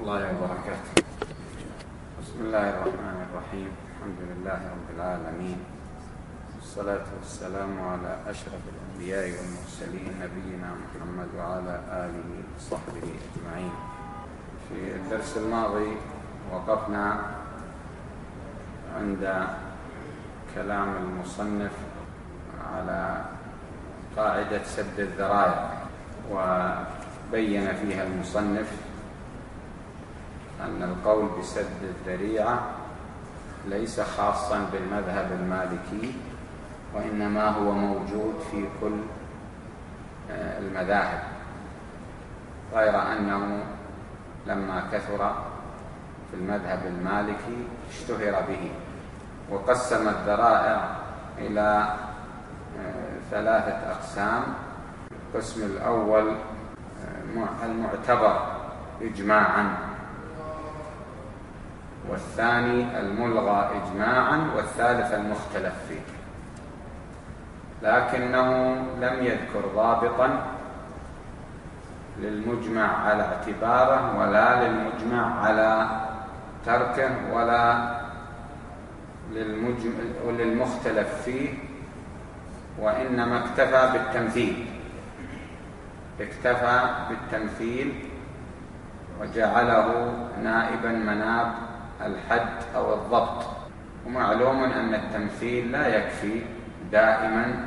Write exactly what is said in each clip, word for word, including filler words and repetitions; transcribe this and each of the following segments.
الله وبركاته. بسم الله الرحمن الرحيم. الحمد لله رب العالمين، والصلاة والسلام على أشرف الأنبياء والمرسلين نبينا محمد وعلى آله وصحبه أجمعين. في الدرس الماضي وقفنا عند كلام المصنف على قاعدة سد الذرائع، وبين فيها المصنف أن القول بسد الذريعة ليس خاصا بالمذهب المالكي، وإنما هو موجود في كل المذاهب، غير أنه لما كثر في المذهب المالكي اشتهر به. وقسم الذرائع إلى ثلاثة أقسام. القسم الأول المعتبر إجماعا، والثاني الملغى إجماعا، والثالث المختلف فيه. لكنه لم يذكر ضابطا للمجمع على اعتباره، ولا للمجمع على تركه، ولا للمختلف فيه، وإنما اكتفى بالتمثيل اكتفى بالتمثيل وجعله نائبا مناب الحد أو الضبط. ومعلوم أن التمثيل لا يكفي دائما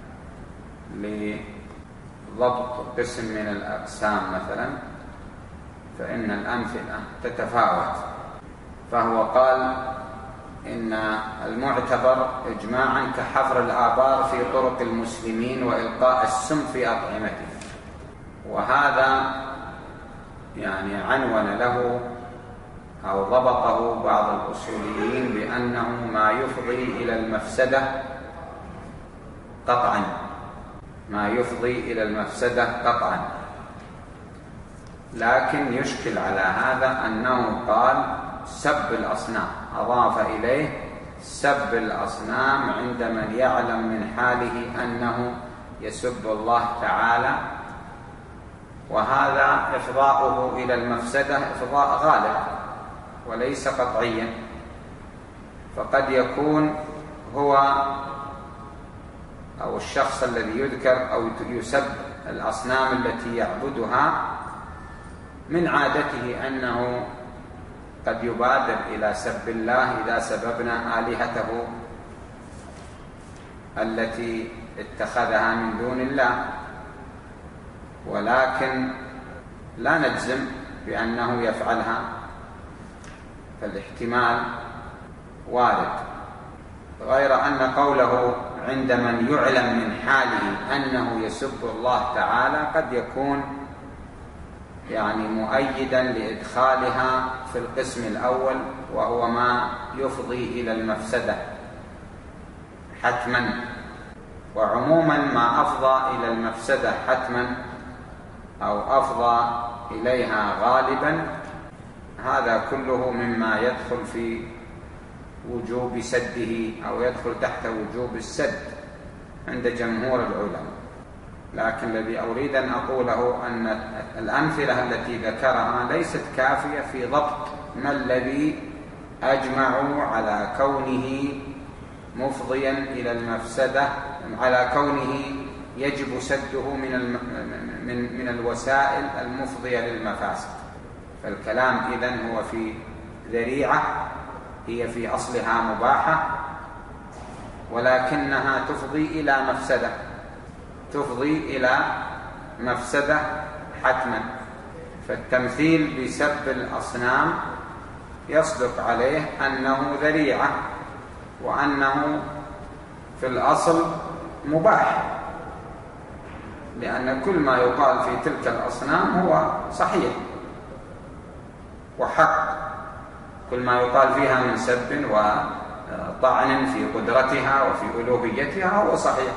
لضبط قسم من الأقسام مثلا، فإن الأمثلة تتفاوت. فهو قال إن المعتبر إجماعا كحفر الآبار في طرق المسلمين وإلقاء السم في أطعمتهم. وهذا يعني عنون له أو ضبطه بعض الأصوليين بأنه ما يفضي إلى المفسدة قطعا ما يفضي إلى المفسدة قطعا لكن يشكل على هذا أنه قال سب الأصنام، أضاف إليه سب الأصنام عند من يعلم من حاله أنه يسب الله تعالى. وهذا إفضاؤه إلى المفسدة إفضاء غالب وليس قطعيا، فقد يكون هو أو الشخص الذي يذكر أو يسب الأصنام التي يعبدها من عادته أنه قد يبادر إلى سب الله إذا سببنا آلهته التي اتخذها من دون الله، ولكن لا نجزم بأنه يفعلها، فالاحتمال وارد. غير أن قوله عند من يعلم من حاله أنه يسب الله تعالى قد يكون يعني مؤيدا لإدخالها في القسم الأول، وهو ما يفضي إلى المفسدة حتما. وعموما ما أفضى إلى المفسدة حتما أو أفضى إليها غالبا، هذا كله مما يدخل في وجوب سده أو يدخل تحت وجوب السد عند جمهور العلماء. لكن الذي أريد أن أقوله أن الأمثلة التي ذكرها ليست كافية في ضبط ما الذي أجمعوا على كونه مفضيا إلى المفسدة، على كونه يجب سده من من من الوسائل المفضية للمفاسد. فالكلام إذن هو في ذريعة هي في أصلها مباحة، ولكنها تفضي إلى مفسدة تفضي إلى مفسدة حتما. فالتمثيل بسب الأصنام يصدق عليه أنه ذريعة، وأنه في الأصل مباح، لأن كل ما يقال في تلك الأصنام هو صحيح وحق، كل ما يقال فيها من سب وطعن في قدرتها وفي ألوهيتها هو صحيح.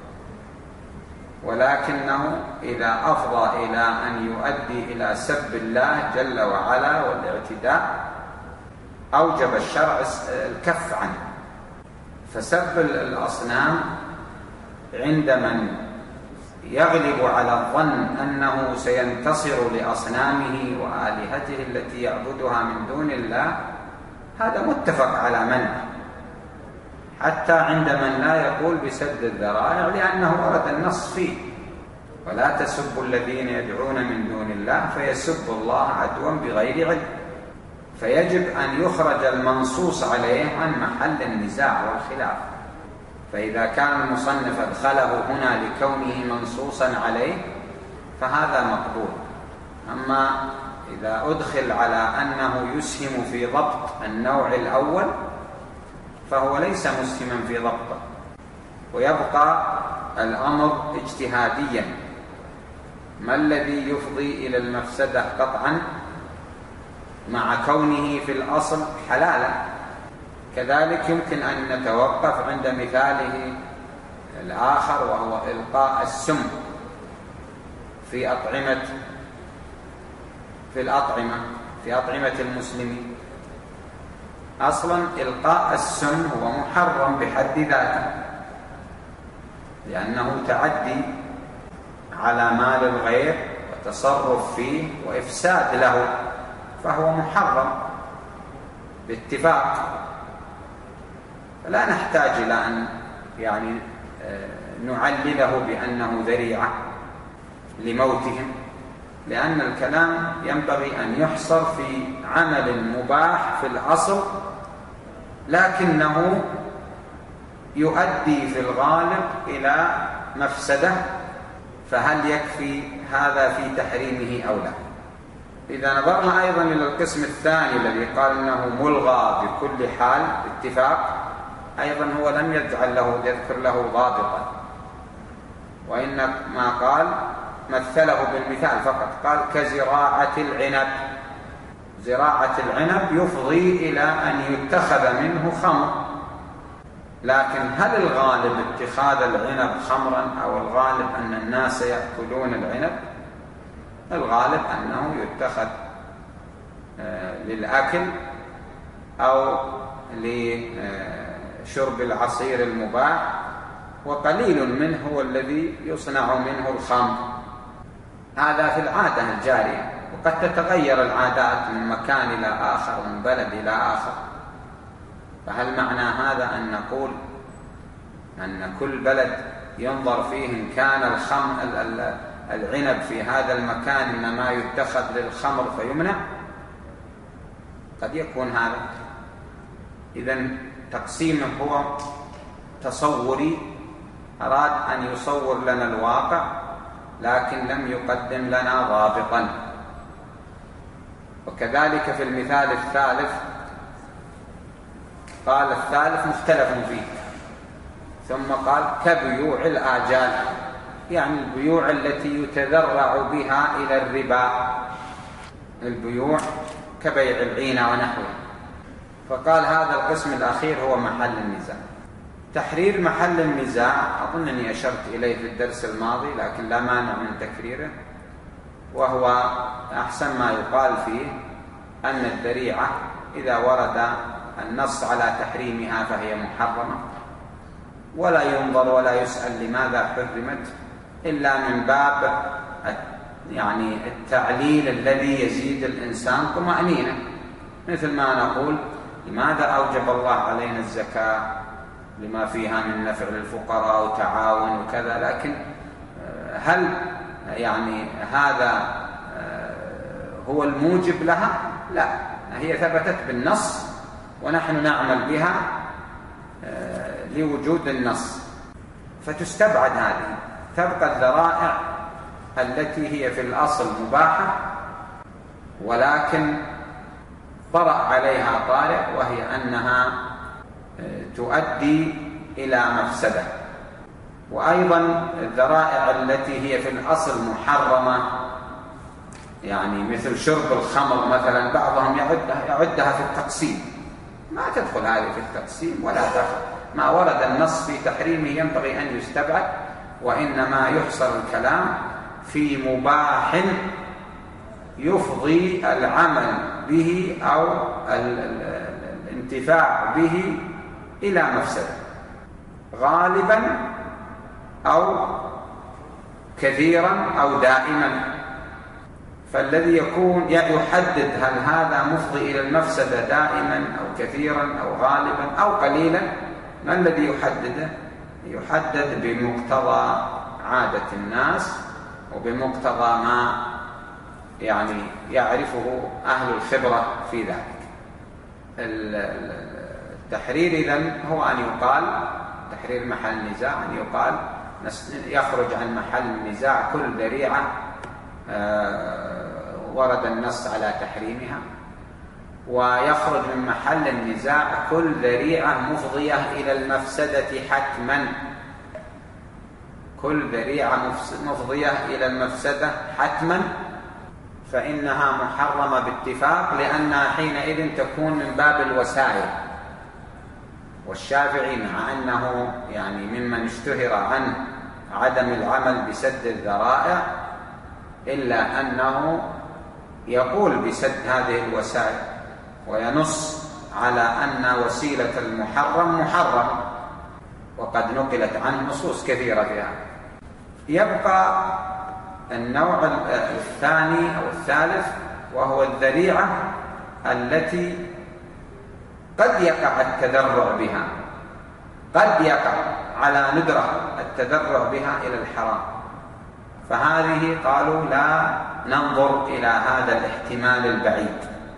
ولكنه إذا أفضى إلى أن يؤدي إلى سب الله جل وعلا والاعتداء أوجب الشرع الكف عنه. فسب الأصنام عند من يغلب على الظن أنه سينتصر لأصنامه وآلهته التي يعبدها من دون الله، هذا متفق على منعه، حتى عند من لا يقول بسد الذرائع، لأنه ورد النص فيه: ولا تسبوا الذين يدعون من دون الله فيسبوا الله عدوا بغير علم. فيجب أن يخرج المنصوص عليه عن محل النزاع والخلاف. فإذا كان المصنف أدخله هنا لكونه منصوصا عليه فهذا مقبول. أما إذا أدخل على أنه يسهم في ضبط النوع الأول فهو ليس مسهما في ضبطه، ويبقى الأمر اجتهاديا: ما الذي يفضي إلى المفسدة قطعا مع كونه في الأصل حلالا. كذلك يمكن أن نتوقف عند مثاله الآخر، وهو إلقاء السم في أطعمة في الأطعمة في أطعمة المسلمين. أصلا إلقاء السم هو محرم بحد ذاته، لأنه تعدي على مال الغير وتصرف فيه وإفساد له، فهو محرم باتفاق. فلا نحتاج إلى أن يعني نعلله بأنه ذريعة لموتهم، لأن الكلام ينبغي أن يحصر في عمل مباح في الأصل لكنه يؤدي في الغالب إلى مفسدة، فهل يكفي هذا في تحريمه أو لا؟ إذا نظرنا أيضا إلى القسم الثاني الذي قال إنه ملغى بكل حال باتفاق، أيضا هو لم يجعل له يذكر له ضابطا، وإنما قال مثله بالمثال فقط، قال كزراعة العنب. زراعة العنب يفضي إلى أن يتخذ منه خمر، لكن هل الغالب اتخاذ العنب خمرا أو الغالب أن الناس يأكلون العنب؟ الغالب أنه يتخذ للأكل أو لشرب العصير المباح، وقليل منه هو الذي يصنع منه الخمر. هذا في العادة الجارية، وقد تتغير العادات من مكان إلى آخر ومن بلد إلى آخر. فهل معنى هذا أن نقول أن كل بلد ينظر فيه إن كان الخمر العنب في هذا المكان إنما يتخذ للخمر فيمنع؟ قد يكون هذا. إذن تقسيمه هو تصوري، أراد أن يصور لنا الواقع لكن لم يقدم لنا ضابطا. وكذلك في المثال الثالث قال الثالث مختلف فيه، ثم قال كبيوع الآجال، يعني البيوع التي يتذرع بها إلى الربا، البيوع كبيع العينة ونحوه. فقال هذا القسم الأخير هو محل النزاع. تحرير محل النزاع أظنني أشرت إليه في الدرس الماضي، لكن لا مانع من تكريره، وهو أحسن ما يقال فيه أن الذريعة إذا ورد النص على تحريمها فهي محرمة، ولا ينظر ولا يسأل لماذا حرمت إلا من باب يعني التعليل الذي يزيد الإنسان طمأنينة، مثل ما نقول لماذا أوجب الله علينا الزكاة؟ لما فيها من نفع للفقراء وتعاون وكذا، لكن هل يعني هذا هو الموجب لها؟ لا، هي ثبتت بالنص ونحن نعمل بها لوجود النص، فتستبعد هذه. تبقى الذرائع التي هي في الأصل مباحة ولكن طرأ عليها طارئ، وهي أنها تؤدي إلى مفسدة. وأيضا الذرائع التي هي في الأصل محرمة، يعني مثل شرب الخمر مثلا، بعضهم يعدها, يعدها في التقسيم، ما تدخل هذه في التقسيم ولا تدخل. ما ورد النص في تحريمه ينبغي أن يستبعد، وإنما يحصر الكلام في مباح يفضي العمل به أو الانتفاع به إلى مفسدة غالبا أو كثيرا أو دائما. فالذي يكون يحدد هل هذا مفضي إلى المفسدة دائما أو كثيرا أو غالبا أو قليلا، ما الذي يحدده؟ يحدد بمقتضى عادة الناس وبمقتضى ما يعني يعرفه أهل الخبرة في ذلك. التحرير إذن هو أن يقال تحرير محل النزاع، أن يقال يخرج عن محل النزاع كل ذريعة ورد النص على تحريمها، ويخرج من محل النزاع كل ذريعة مفضية إلى المفسدة حتما، كل ذريعة مفضية إلى المفسدة حتما فإنها محرمة باتفاق، لأنها حينئذ تكون من باب الوسائل. والشافعي مع أنه يعني ممن اشتهر عنه عدم العمل بسد الذرائع، إلا أنه يقول بسد هذه الوسائل وينص على أن وسيلة المحرم محرم، وقد نقلت عنه نصوص كثيرة فيها. يبقى النوع الثاني أو الثالث، وهو الذريعة التي قد يقع التذرع بها، قد يقع على ندرة التذرع بها إلى الحرام، فهذه قالوا لا ننظر إلى هذا الاحتمال البعيد.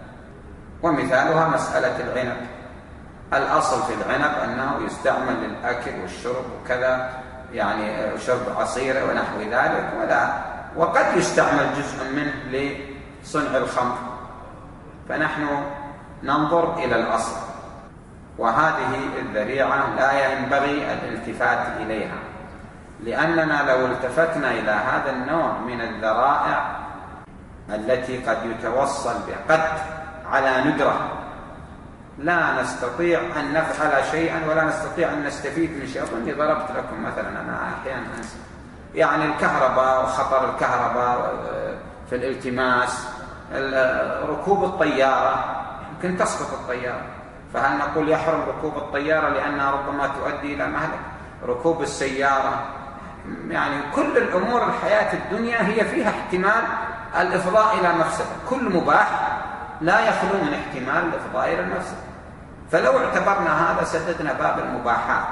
ومثالها مسألة العنب. الأصل في العنب أنه يستعمل للأكل والشرب وكذا، يعني شرب عصير ونحو ذلك، ولا وقد يستعمل جزء منه لصنع الخمر، فنحن ننظر إلى الأصل. وهذه الذريعة لا ينبغي الالتفات إليها، لأننا لو التفتنا إلى هذا النوع من الذرائع التي قد يتوصل بها قد على ندرة، لا نستطيع أن نفعل شيئا ولا نستطيع أن نستفيد من شيء. أظني ضربت لكم مثلا، أنا أحيانا أنسى، يعني الكهرباء وخطر الكهرباء في الالتماس، ركوب الطيارة يمكن تسقط الطيارة، فهل نقول يحرم ركوب الطيارة لأنها ربما تؤدي إلى مهلك؟ ركوب السيارة، يعني كل الأمور الحياة الدنيا هي فيها احتمال الإفضاء إلى مفسدة، كل مباح لا يخلو من احتمال الإفضاء إلى المفسدة. فلو اعتبرنا هذا سددنا باب المباحات،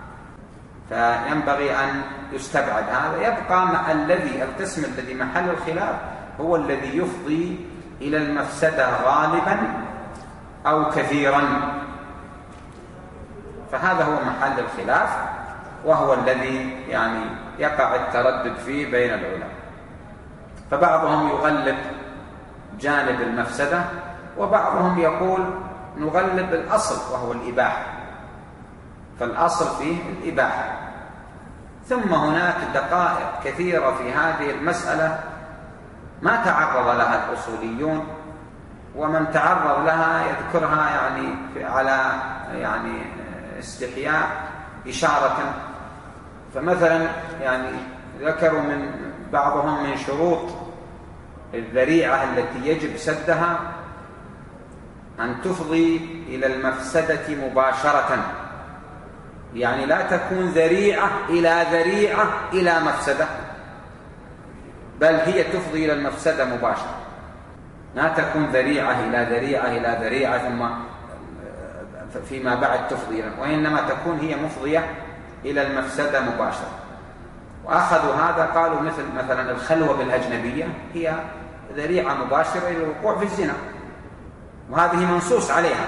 فينبغي أن يستبعد هذا. يبقى الذي القسم الذي محل الخلاف هو الذي يفضي إلى المفسدة غالبا أو كثيرا، فهذا هو محل الخلاف، وهو الذي يعني يقع التردد فيه بين العلماء. فبعضهم يغلب جانب المفسدة، وبعضهم يقول نغلب الأصل وهو الإباحة، فالأصل فيه الإباحة. ثم هناك دقائق كثيرة في هذه المسألة ما تعرض لها الأصوليون، ومن تعرض لها يذكرها يعني على يعني استحياء إشارة. فمثلا يعني ذكروا من بعضهم من شروط الذريعة التي يجب سدها أن تفضي إلى المفسدة مباشرة، يعني لا تكون ذريعة إلى ذريعة إلى مفسدة، بل هي تفضي إلى المفسدة مباشرة، لا تكون ذريعة إلى ذريعة إلى ذريعة ثم فيما بعد تفضي، وإنما تكون هي مفضية إلى المفسدة مباشرة. وأخذوا هذا قالوا مثل مثلا الخلوة بالأجنبية هي ذريعة مباشرة إلى الوقوع في الزنا، وهذه منصوص عليها،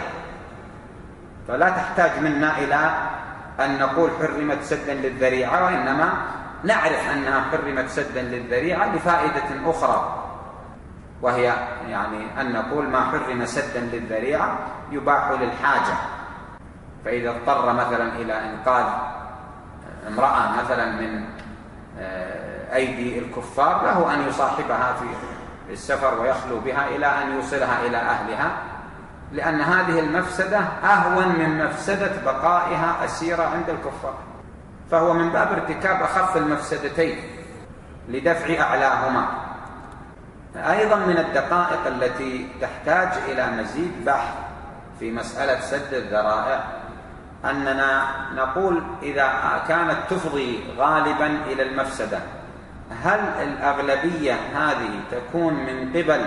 فلا تحتاج منا إلى أن نقول حرمت سدا للذريعة، وإنما نعرف أنها حرمت سدا للذريعة لفائدة أخرى، وهي يعني أن نقول ما حرم سدا للذريعة يباح للحاجة. فإذا اضطر مثلا إلى إنقاذ امرأة مثلا من أيدي الكفار له أن يصاحبها في السفر ويخلو بها إلى أن يوصلها إلى أهلها، لأن هذه المفسدة أهون من مفسدة بقائها أسيرة عند الكفار، فهو من باب ارتكاب أخف المفسدتين لدفع أعلاهما. أيضا من الدقائق التي تحتاج إلى مزيد بحث في مسألة سد الذرائع أننا نقول إذا كانت تفضي غالبا إلى المفسدة، هل الأغلبية هذه تكون من قبل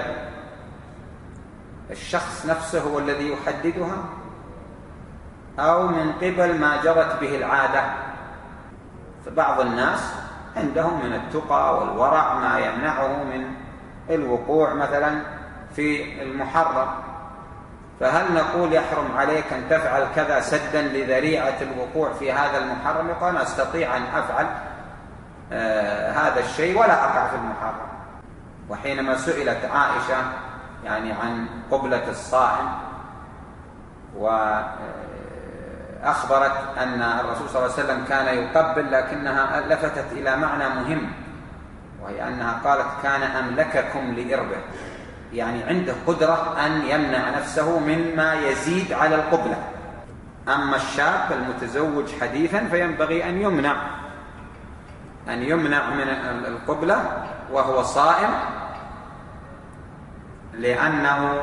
الشخص نفسه هو الذي يحددها أو من قبل ما جرت به العادة؟ فبعض الناس عندهم من التقى والورع ما يمنعه من الوقوع مثلا في المحرم، فهل نقول يحرم عليك أن تفعل كذا سدا لذريعة الوقوع في هذا المحرم؟ يقول أنا أستطيع أن أفعل آه هذا الشيء ولا أقع في المحرم. وحينما سئلت عائشة يعني عن قبلة الصائم وأخبرت أن الرسول صلى الله عليه وسلم كان يقبل، لكنها لفتت إلى معنى مهم، وهي أنها قالت كان أملككم لإربه، يعني عنده قدرة أن يمنع نفسه مما يزيد على القبلة. أما الشاب المتزوج حديثا فينبغي أن يمنع أن يمنع من القبلة وهو صائم، لأنه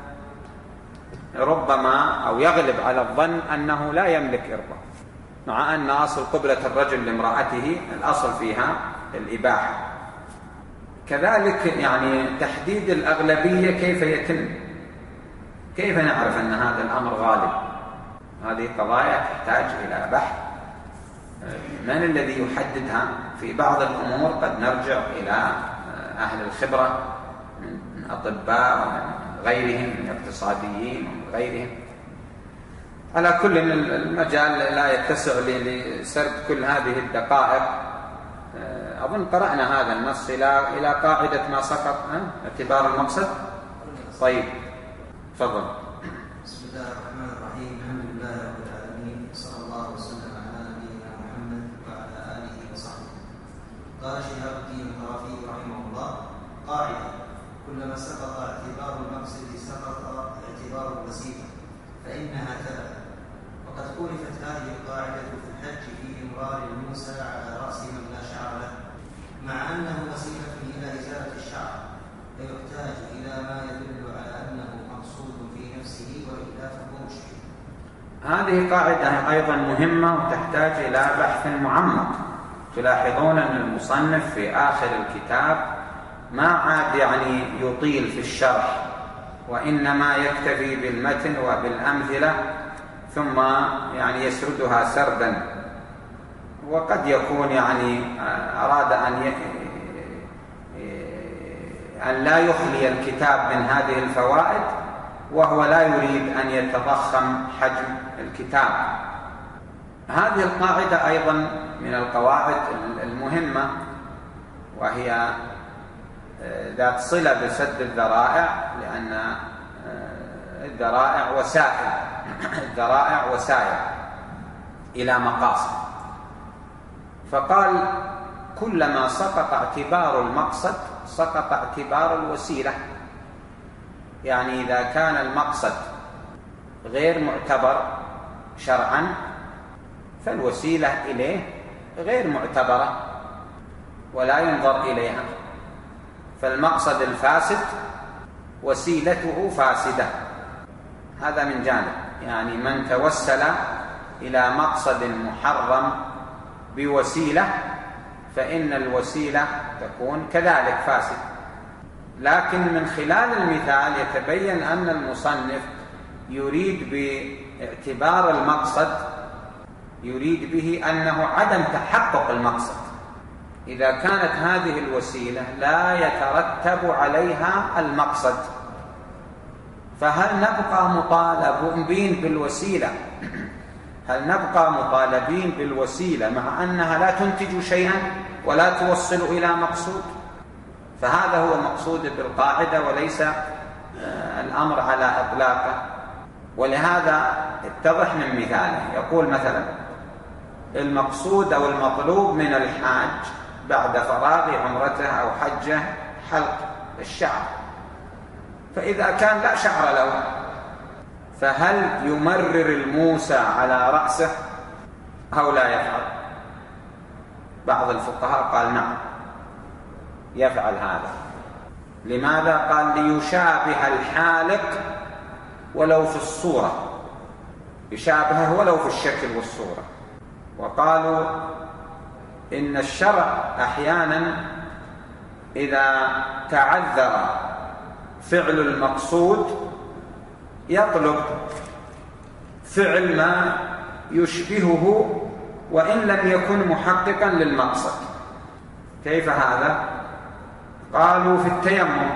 ربما أو يغلب على الظن أنه لا يملك إربه، مع أن أصل قبلة الرجل لامرأته الأصل فيها الإباحة. كذلك يعني تحديد الأغلبية كيف يتم؟ كيف نعرف أن هذا الأمر غالب؟ هذه قضايا تحتاج إلى بحث. من الذي يحددها؟ في بعض الأمور قد نرجع إلى أهل الخبرة من أطباء ومن غيرهم من اقتصاديين ومن غيرهم. على كل المجال لا يتسع لسرد كل هذه الدقائق. أظن قرأنا هذا النص إلى إلى قاعدة ما سقط اعتبار المقصد. طيب تفضل. بسم الله الرحمن الرحيم. الحمد لله رب العالمين، صلى الله وسلم على نبينا محمد وعلى آله وصحبه. قال شهاب الدين القرافي رحمه الله: قاعدة: كلما سقط اعتبار المقصد سقط اعتبار الوسيلة، فإنها تبع. وقد ألفت هذه القاعدة في الحج في إمرار الموسى على رأس من لا شعر له، مع أنه وسيلة إلى إزالة الشعر، فيحتاج إلى ما يدل على أنه مقصود في نفسه، وإلا فهو مشكل. هذه قاعدة أيضا مهمة وتحتاج إلى بحث معمق. تلاحظون أن المصنف في آخر الكتاب ما عاد يعني يطيل في الشرح، وإنما يكتفي بالمتن وبالأمثلة ثم يعني يسردها سردا. وقد يكون يعني أراد أن أن لا يخلي الكتاب من هذه الفوائد، وهو لا يريد أن يتضخم حجم الكتاب. هذه القاعدة أيضا من القواعد المهمة، وهي ذات صلة بسد الذرائع، لأن الذرائع وسائل الذرائع وسائل إلى مقاصد. فقال: كلما سقط اعتبار المقصد سقط اعتبار الوسيلة. يعني إذا كان المقصد غير معتبر شرعا فالوسيلة إليه غير معتبرة ولا ينظر إليها، فالمقصد الفاسد وسيلته فاسدة. هذا من جانب، يعني من توسل إلى مقصد محرم بوسيلة فإن الوسيلة تكون كذلك فاسد. لكن من خلال المثال يتبين أن المصنف يريد باعتبار المقصد يريد به أنه عدم تحقق المقصد. إذا كانت هذه الوسيلة لا يترتب عليها المقصد، فهل نبقى مطالبين بالوسيلة هل نبقى مطالبين بالوسيلة مع أنها لا تنتج شيئا ولا توصل إلى مقصود؟ فهذا هو مقصود بالقاعدة، وليس الأمر على إطلاقه. ولهذا اتضح من مثاله. يقول مثلا: المقصود أو المطلوب من الحاج بعد فراغ عمرته أو حجه حلق الشعر، فإذا كان لا شعر له فهل يمرر الموسى على رأسه أو لا يفعل؟ بعض الفقهاء قال نعم يفعل هذا. لماذا؟ قال: ليشابه الحالق ولو في الصورة، يشابهه ولو في الشكل والصورة. وقالوا إن الشرع أحيانا إذا تعذر فعل المقصود يطلب فعل ما يشبهه وإن لم يكن محققا للمقصد. كيف هذا؟ قالوا في التيمم.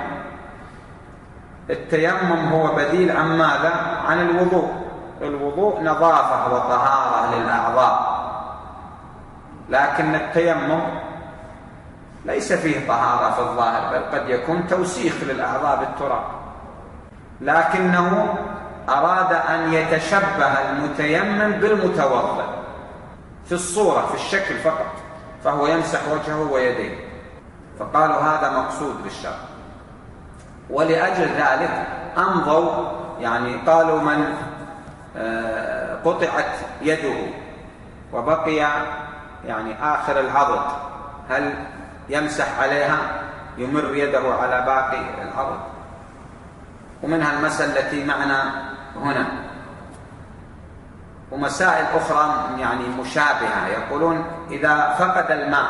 التيمم هو بديل عن ماذا؟ عن الوضوء. الوضوء نظافة وطهارة للأعضاء، لكن التيمم ليس فيه طهارة في الظاهر، بل قد يكون توسيخ للأعضاء بالتراب، لكنه أراد أن يتشبه المتيمم بالمتوضئ في الصورة، في الشكل فقط، فهو يمسح وجهه ويديه، فقالوا هذا مقصود بالشرع. ولأجل ذلك أمضوا، يعني قالوا من قطعت يده وبقي يعني آخر العضد هل يمسح عليها، يمر يده على باقي العضد؟ ومنها المسألة التي معنا هنا، ومسائل أخرى يعني مشابهة. يقولون إذا فقد الماء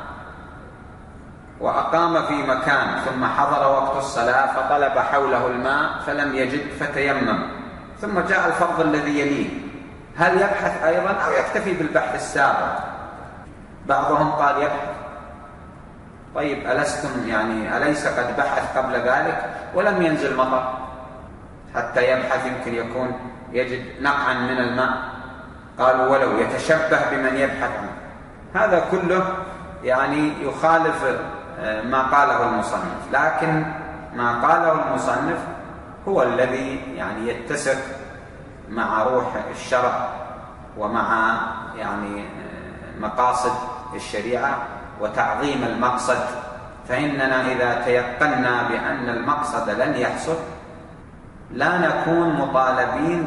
وأقام في مكان ثم حضر وقت الصلاة فطلب حوله الماء فلم يجد فتيمم، ثم جاء الفرض الذي يليه، هل يبحث أيضا أو يكتفي بالبحث السابق؟ بعضهم قال يبحث. طيب ألستم يعني أليس قد بحث قبل ذلك ولم ينزل مطر حتى يبحث؟ يمكن يكون يجد نقعا من الماء. قالوا ولو يتشبه بمن يبحث عنه. هذا كله يعني يخالف ما قاله المصنف، لكن ما قاله المصنف هو الذي يعني يتسق مع روح الشرع ومع يعني مقاصد الشريعة وتعظيم المقصد. فإننا إذا تيقنا بأن المقصد لن يحصل لا نكون مطالبين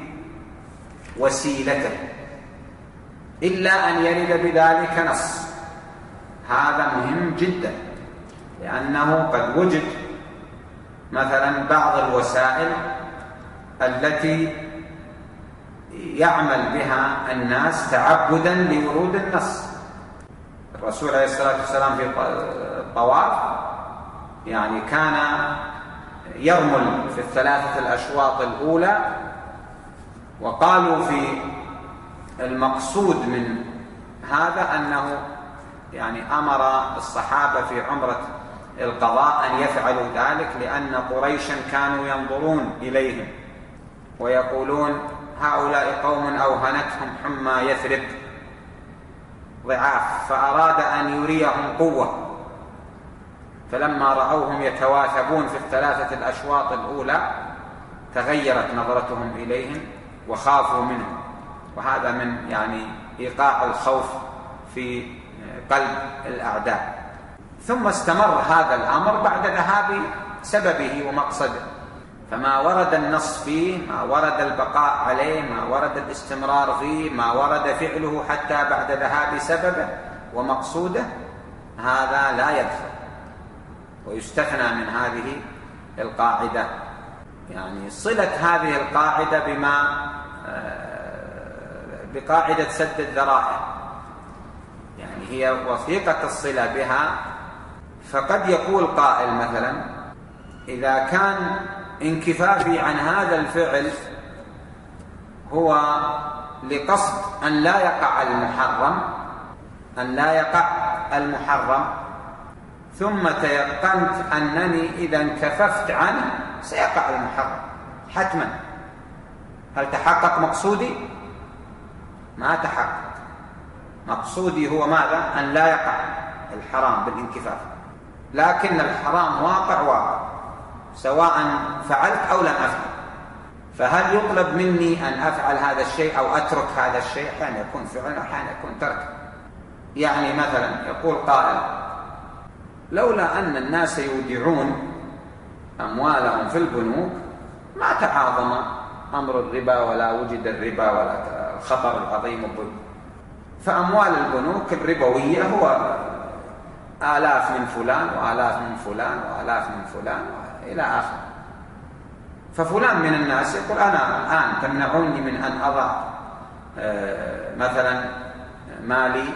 بوسيلته إلا أن يرد بذلك نص. هذا مهم جدا، لأنه قد وجد مثلا بعض الوسائل التي يعمل بها الناس تعبدا لورود النص. الرسول عليه الصلاة والسلام في الطواف يعني كان يرمل في الثلاثة الأشواط الأولى، وقالوا في المقصود من هذا أنه يعني أمر الصحابة في عمرة القضاء أن يفعلوا ذلك، لأن قريشا كانوا ينظرون إليهم ويقولون هؤلاء قوم أوهنتهم حمى يثرب ضعاف، فأراد أن يريهم قوة. فلما رأوهم يتواثبون في الثلاثة الأشواط الأولى تغيرت نظرتهم إليهم وخافوا منهم، وهذا من يعني إيقاع الخوف في قلب الأعداء. ثم استمر هذا الأمر بعد ذهاب سببه ومقصده، فما ورد النص فيه، ما ورد البقاء عليه، ما ورد الاستمرار فيه، ما ورد فعله حتى بعد ذهاب سببه ومقصوده، هذا لا يدخل ويستثنى من هذه القاعدة. يعني صلة هذه القاعدة بما بقاعدة سد الذرائع، يعني هي وثيقة الصلة بها. فقد يقول قائل مثلا إذا كان انكفافي عن هذا الفعل هو لقصد أن لا يقع المحرم أن لا يقع المحرم ثم تيقنت أنني إذا انكففت عنه سيقع المحرم حتما، هل تحقق مقصودي؟ ما تحقق. مقصودي هو ماذا؟ أن لا يقع الحرام بالانكفاف، لكن الحرام واقع واقع سواء فعلت أو لم أفعل. فهل يطلب مني أن أفعل هذا الشيء أو أترك هذا الشيء؟ أحيانا يكون فعل وأحيانا يكون ترك. يعني مثلا يقول قائل لولا أن الناس يودعون أموالهم في البنوك ما تعاظم أمر الربا ولا وجد الربا ولا الخطر العظيم الظلم. فأموال البنوك الربوية هو آلاف من فلان وآلاف من فلان وآلاف من فلان إلى آخر. ففلان من الناس يقول أنا الآن تمنعوني من أن أضع مثلا مالي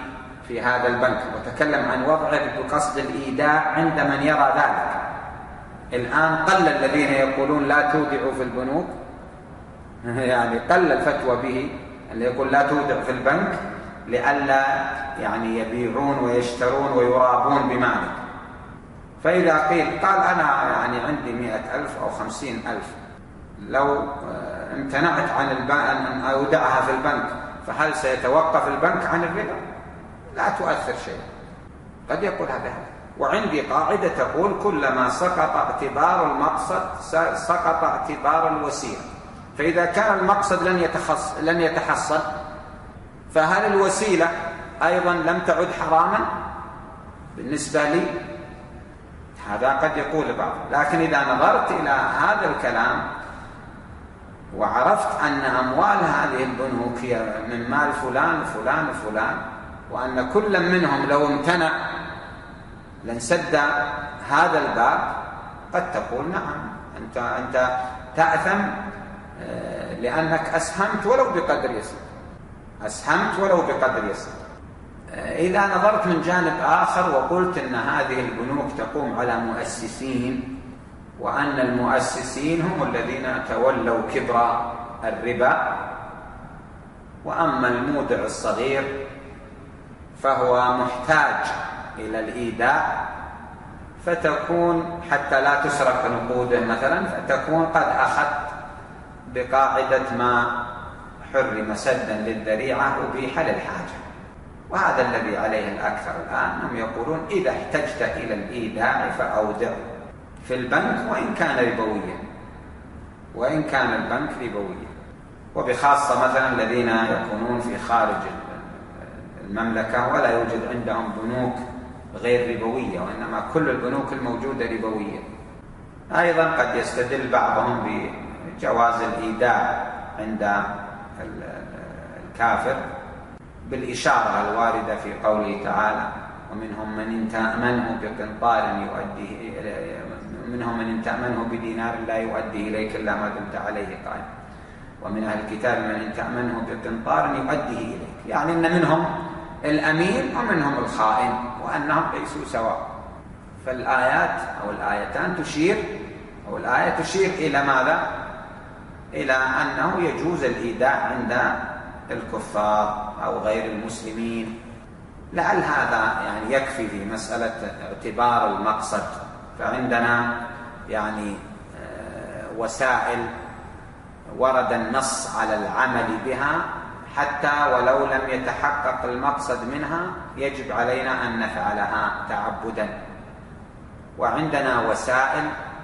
في هذا البنك، وتكلم عن وضعه بقصد الإيداع عند من يرى ذلك. الآن قل الذين يقولون لا تودعوا في البنوك، يعني قل الفتوى به، اللي يقول لا تودع في البنك لئلا يعني يبيعون ويشترون ويرابون بمالك. فإذا قيل قال أنا يعني عندي مئة ألف أو خمسين ألف، لو امتنعت عن أن أودعها في البنك فهل سيتوقف البنك عن الربا؟ لا تؤثر شيء. قد يقول هذا. وعندي قاعدة تقول كلما سقط اعتبار المقصد سقط اعتبار الوسيلة. فإذا كان المقصد لن يتخص لن يتحصل، فهل الوسيلة أيضا لم تعد حراما بالنسبة لي؟ هذا قد يقول بعض. لكن إذا نظرت إلى هذا الكلام وعرفت أن أموال هذه البنوك هي من مال فلان وفلان وفلان، وأن كل منهم لو امتنع لانسد هذا الباب، قد تقول نعم أنت أنت تأثم لأنك أسهمت ولو بقدر يسير، أسهمت ولو بقدر يسير. إذا نظرت من جانب آخر وقلت أن هذه البنوك تقوم على مؤسسين، وأن المؤسسين هم الذين تولوا كبر الربا، وأما المودع الصغير فهو محتاج إلى الإيداع، فتكون حتى لا تسرق نقوده مثلا، فتكون قد أخذت بقاعدة ما حرم سدا للذريعة أبيح للحاجة. وهذا الذي عليه الأكثر الآن، هم يقولون إذا احتجت إلى الإيداع فأودع في البنك وإن كان ربويا، وإن كان البنك ربويا، وبخاصة مثلا الذين يكونون في خارج المملكة ولا يوجد عندهم بنوك غير ربوية، وإنما كل البنوك الموجودة ربوية. أيضا قد يستدل بعضهم بجواز الإيداع عند الكافر بالإشارة الواردة في قوله تعالى ومنهم من إن تأمنه بقنطار يؤديه منهم من إن تأمنه بدينار لا يؤدي إليك إلا ما دمت عليه قائم، ومن أهل الكتاب من إن تأمنه بقنطار يؤديه إليك، يعني أن منهم الأمين ومنهم الخائن، وأنهم ليسوا سواء. فالآيات أو الآيتان تشير أو الآية تشير إلى ماذا؟ إلى أنه يجوز الإيداع عند الكفار أو غير المسلمين. لعل هذا يعني يكفي في مسألة اعتبار المقصد. فعندنا يعني وسائل ورد النص على العمل بها حتى ولو لم يتحقق المقصد منها يجب علينا أن نفعلها تعبدا. وعندنا وسائل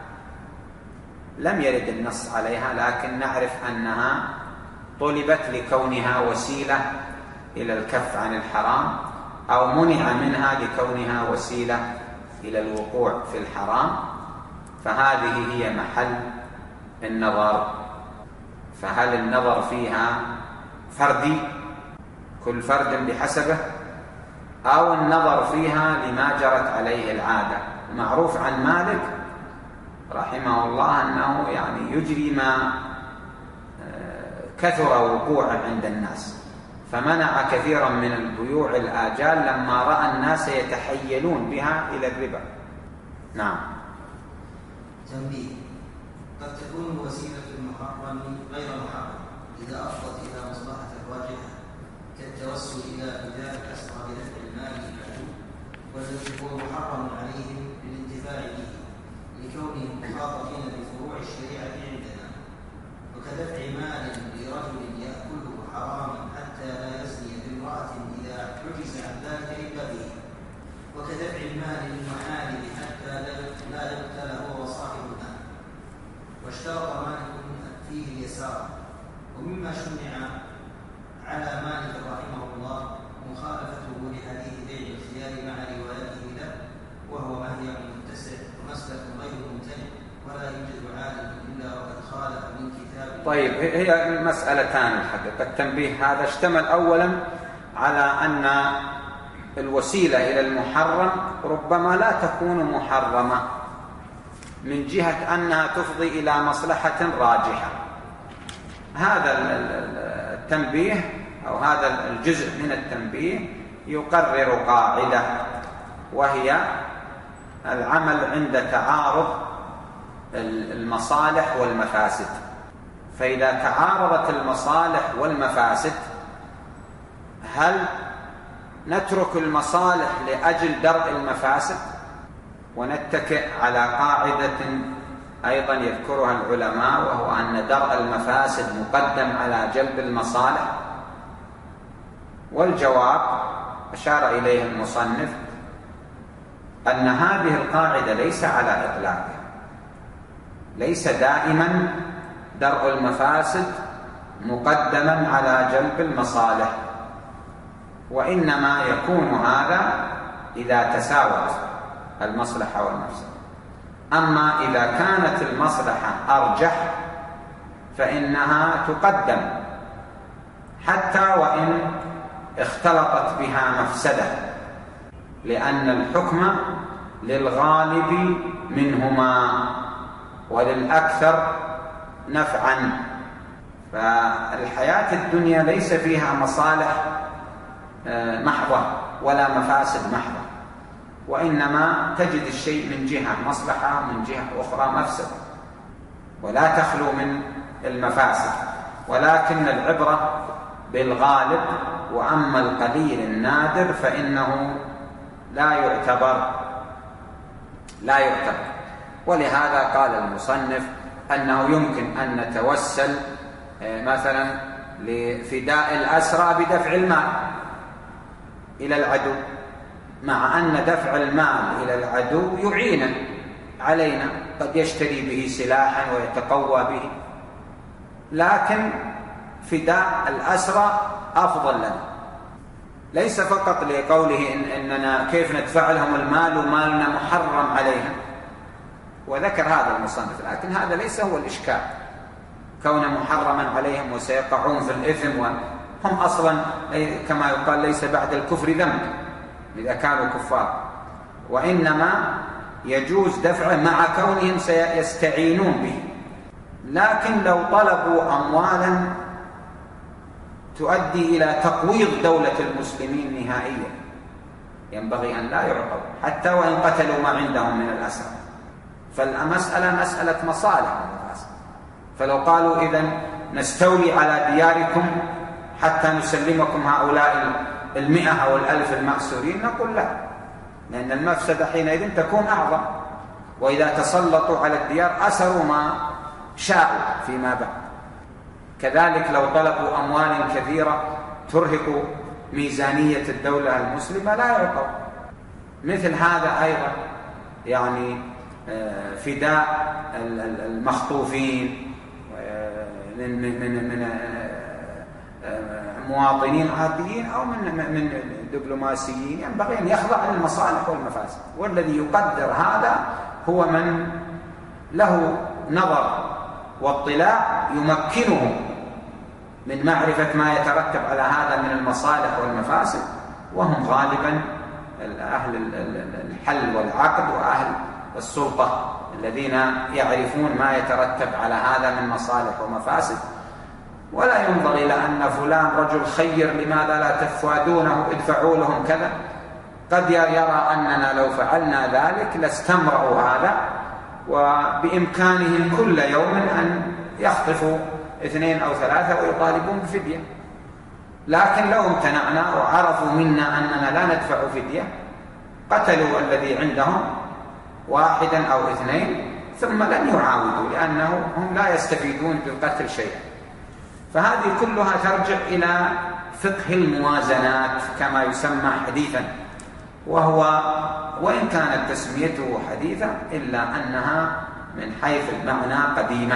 لم يرد النص عليها لكن نعرف أنها طلبت لكونها وسيلة إلى الكف عن الحرام، أو منع منها لكونها وسيلة إلى الوقوع في الحرام، فهذه هي محل النظر. فهل النظر فيها فردي كل فرد بحسبه، أو النظر فيها لما جرت عليه العادة؟ معروف عن مالك رحمه الله أنه يعني يجري ما كثر وقوعه عند الناس، فمنع كثيرا من البيوع الآجال لما رأى الناس يتحيلون بها إلى الربا. نعم. تنبيه: قد تكون وسيلة المحرم غير محرم إذا أفضت إلى مصلحة راجحة كالتوسل إلى إيجاد الأسرى بدفع المال إلى والذي هو محرم عليهم للانتفاع به لكونهم مخاطبين بفروع الشريعة عندنا، وكدفع مال لرجل يأكله حراما حتى لا يزني بامرأة إذا عجز عن ذلك إلا به، وكدفع المال للمحارم حتى لا يقتل هو وصاحب المال. واشترط مالك فيه اليسار. ومما شنع على مالك رحمه الله مخالفته لحديث بيع الخيار مع روايته له، وهو مهيع متسع ومسلك غير ممتنع، ولا يوجد عالم الا وقد خالف من كتاب. طيب، هي مسألتان الحقيقة. التنبيه هذا اشتمل أولا على أن الوسيلة إلى المحرم ربما لا تكون محرمة من جهة أنها تفضي إلى مصلحة راجحة. هذا التنبيه أو هذا الجزء من التنبيه يقرر قاعدة، وهي العمل عند تعارض المصالح والمفاسد. فإذا تعارضت المصالح والمفاسد، هل نترك المصالح لأجل درء المفاسد ونتكئ على قاعدة أيضا يذكرها العلماء، وهو أن درء المفاسد مقدم على جلب المصالح؟ والجواب أشار إليه المصنف أن هذه القاعدة ليس على إطلاقها، ليس دائما درء المفاسد مقدما على جلب المصالح، وإنما يكون هذا إذا تساوت المصلحة والمفسدة. أما إذا كانت المصلحة أرجح فإنها تقدم حتى وإن اختلطت بها مفسدة، لأن الحكم للغالب منهما وللأكثر نفعا. فالحياة الدنيا ليس فيها مصالح محضة ولا مفاسد محضة، وإنما تجد الشيء من جهة مصلحة ومن جهة أخرى مفسدة، ولا تخلو من المفاسد، ولكن العبرة بالغالب، وأما القليل النادر فإنه لا يعتبر لا يعتبر ولهذا قال المصنف أنه يمكن أن نتوسل مثلا لفداء الأسرى بدفع المال إلى العدو، مع أن دفع المال إلى العدو يعين علينا، قد يشتري به سلاحا ويتقوى به، لكن فداء الأسرى أفضل لنا، ليس فقط لقوله إن إننا كيف ندفع لهم المال ومالنا محرم عليهم، وذكر هذا المصنف، لكن هذا ليس هو الإشكال، كون محرما عليهم وسيقعون في الإثم، وهم أصلا كما يقال ليس بعد الكفر ذنب إذا كانوا كفار، وإنما يجوز دفعه مع كونهم سيستعينون به. لكن لو طلبوا أموالا تؤدي إلى تقويض دولة المسلمين نهائيا ينبغي أن لا يعقب حتى وإن قتلوا ما عندهم من الأسرى، فالمسألة مسألة مصالح. فلو قالوا إذن نستولي على دياركم حتى نسلمكم هؤلاء المئة أو الألف المأسورين، نقول لا، لأن المفسدة حينئذ تكون أعظم، وإذا تسلطوا على الديار أسروا ما شاءوا فيما بعد. كذلك لو طلبوا أموال كثيرة ترهق ميزانية الدولة المسلمة لا يعقب. مثل هذا أيضا يعني فداء المخطوفين من من من مواطنين عاديين أو من من دبلوماسيين، ينبغي أن يخضع للمصالح والمفاسد، والذي يقدر هذا هو من له نظر واطلاع يمكنه من معرفة ما يترتب على هذا من المصالح والمفاسد، وهم غالبا أهل الحل والعقد وأهل السلطة الذين يعرفون ما يترتب على هذا من مصالح ومفاسد. ولا ينظر إلى أن فلان رجل خير لماذا لا تفادونه ادفعوا لهم كذا، قد يرى أننا لو فعلنا ذلك لاستمروا هذا، وبإمكانهم كل يوم أن يخطفوا اثنين أو ثلاثة ويطالبون بفدية، لكن لو امتنعنا وعرفوا منا أننا لا ندفع فدية قتلوا الذي عندهم واحدا أو اثنين ثم لن يعاودوا، لأنه هم لا يستفيدون بالقتل شيئا. فهذه كلها ترجع إلى فقه الموازنات كما يسمى حديثا، وهو وإن كانت تسميته حديثا إلا أنها من حيث المعنى قديمة.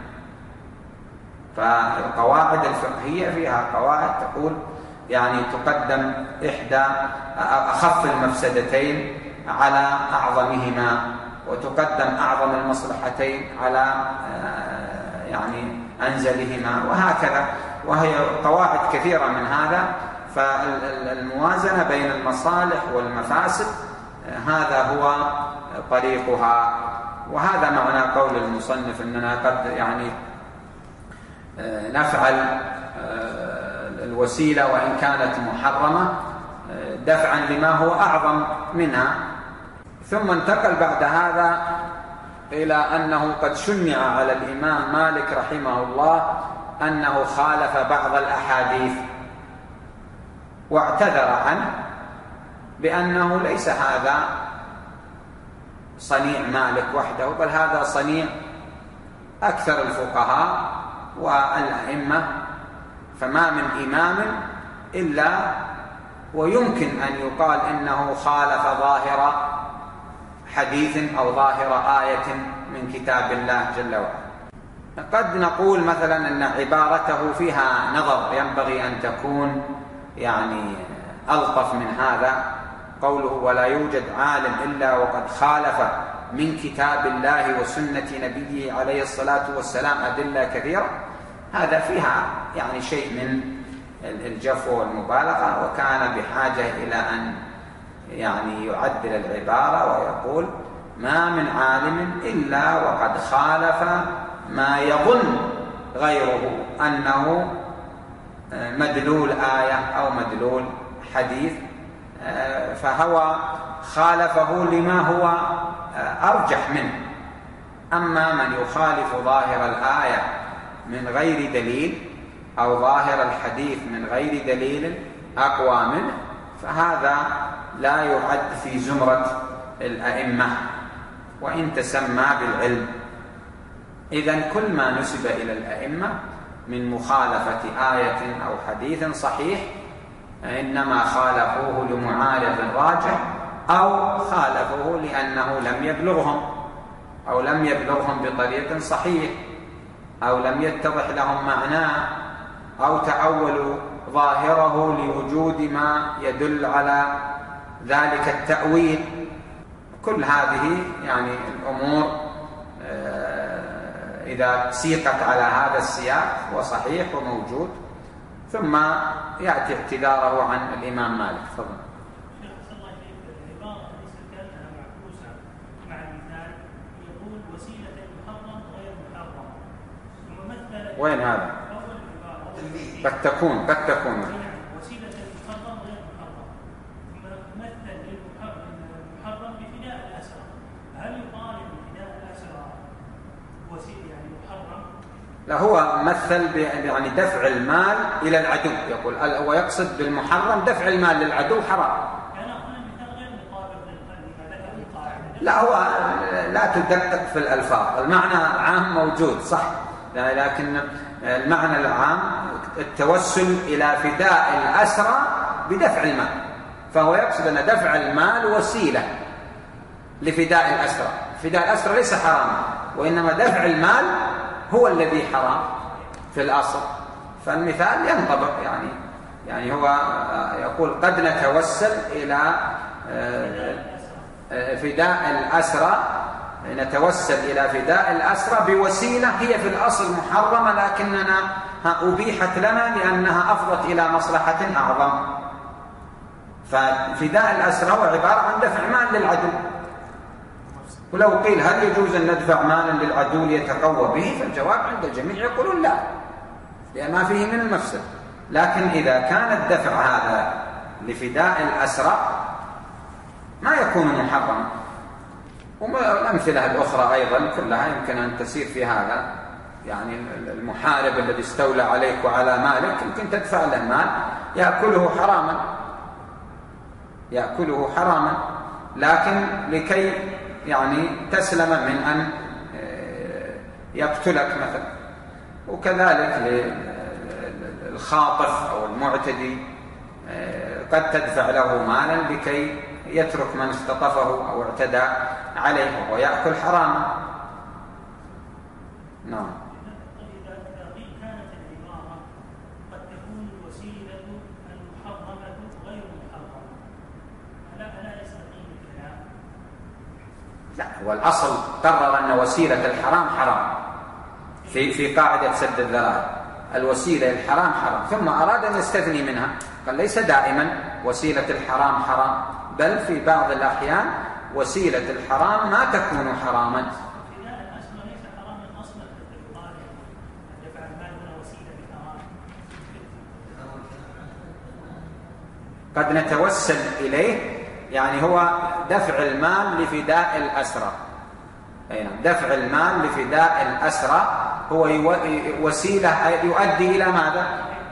فالقواعد الفقهية فيها قواعد تقول يعني تقدم إحدى أخف المفسدتين على أعظمهما، وتقدم أعظم المصلحتين على يعني أنزلهما، وهكذا، وهي قواعد كثيرة من هذا. فالموازنة بين المصالح والمفاسد هذا هو طريقها، وهذا معنى قول المصنف أننا قد يعني نفعل الوسيلة وإن كانت محرمة دفعا لما هو أعظم منها. ثم انتقل بعد هذا إلى أنه قد شنع على الإمام مالك رحمه الله أنه خالف بعض الأحاديث، واعتذر عنه بأنه ليس هذا صنيع مالك وحده، بل هذا صنيع أكثر الفقهاء والأئمة، فما من إمام إلا ويمكن أن يقال إنه خالف ظاهر حديث أو ظاهر آية من كتاب الله جل وعلا. قد نقول مثلا أن عبارته فيها نظر، ينبغي أن تكون يعني ألطف من هذا، قوله ولا يوجد عالم إلا وقد خالف من كتاب الله وسنة نبيه عليه الصلاة والسلام أدلة كثيرة، هذا فيها يعني شيء من الجفو والمبالغة، وكان بحاجة إلى أن يعني يعدل العبارة ويقول ما من عالم إلا وقد خالف ما يظن غيره أنه مدلول آية أو مدلول حديث، فهو خالفه لما هو أرجح منه. أما من يخالف ظاهر الآية من غير دليل أو ظاهر الحديث من غير دليل أقوى منه، فهذا لا يعد في زمرة الأئمة وإن تسمى بالعلم. إذن كل ما نسب إلى الأئمة من مخالفة آية أو حديث صحيح إنما خالفوه لمعارض راجح، أو خالفوه لأنه لم يبلغهم أو لم يبلغهم بطريق صحيح، أو لم يتضح لهم معناه، أو تأولوا ظاهره لوجود ما يدل على ذلك التأويل. كل هذه يعني الأمور إذا سيقت على هذا السياق وصحيح وموجود، ثم يأتي اعتذاره عن الإمام مالك. تفضل. وين هذا؟ قد تكون قد تكون وسيلة المحرم غير محرم، ثم مثل للمحرم بفداء الأسرى، هل يقال بفداء الأسرى وسيلة يعني محرم؟ لا، هو مثل يعني دفع المال إلى العدو، يقول ويقصد بالمحرم دفع المال للعدو حرام. أنا أقول المثال غير مطابق للقاعدة. لا، هو لا تدقق في الألفاظ، المعنى عام موجود صح، لكن المعنى العام التوسل إلى فداء الأسرى بدفع المال، فهو يقصد أن دفع المال وسيلة لفداء الأسرى. فداء الأسرى ليس حراما، وإنما دفع المال هو الذي حرام في الأصل. فالمثال ينطبق، يعني يعني هو يقول قد نتوسل إلى فداء الأسرى، نتوسل إلى فداء الأسرى بوسيلة هي في الأصل محرمة، لكننا أبيحت لنا لأنها أفضت إلى مصلحة أعظم. ففداء الأسرى هو عبارة عن دفع مال للعدو. ولو قيل هل يجوز أن ندفع مالا للعدو ليتقوى به، فالجواب عند الجميع يقولون لا، لأن ما فيه من المفسد. لكن إذا كان الدفع هذا لفداء الأسرى ما يكون محرما. والأمثلة الأخرى أيضا كلها يمكن أن تسير في هذا، يعني المحارب الذي استولى عليك وعلى مالك يمكن تدفع له مال يأكله حراما يأكله حراما لكن لكي يعني تسلم من أن يقتلك مثلا. وكذلك للخاطف أو المعتدي قد تدفع له مالا لكي يترك من اختطفه أو اعتدى عليه ويأكل حراما. نعم. إذا كانت العبارة قد تكون الوسيلة المحرمة غير محرمة، لا لا يستقيم الكلام. لا، هو الأصل قرر أن وسيلة الحرام حرام في في قاعدة سد الذرائع، الوسيلة الحرام حرام، ثم أراد أن يستثني منها، قال ليس دائما وسيلة الحرام حرام، بل في بعض الأحيان وسيلة الحرام ما تكون حراما. قد نتوسل إليه، يعني هو دفع المال لفداء الأسرى. أي نعم، دفع المال لفداء الأسرى هو وسيلة يؤدي إلى ماذا؟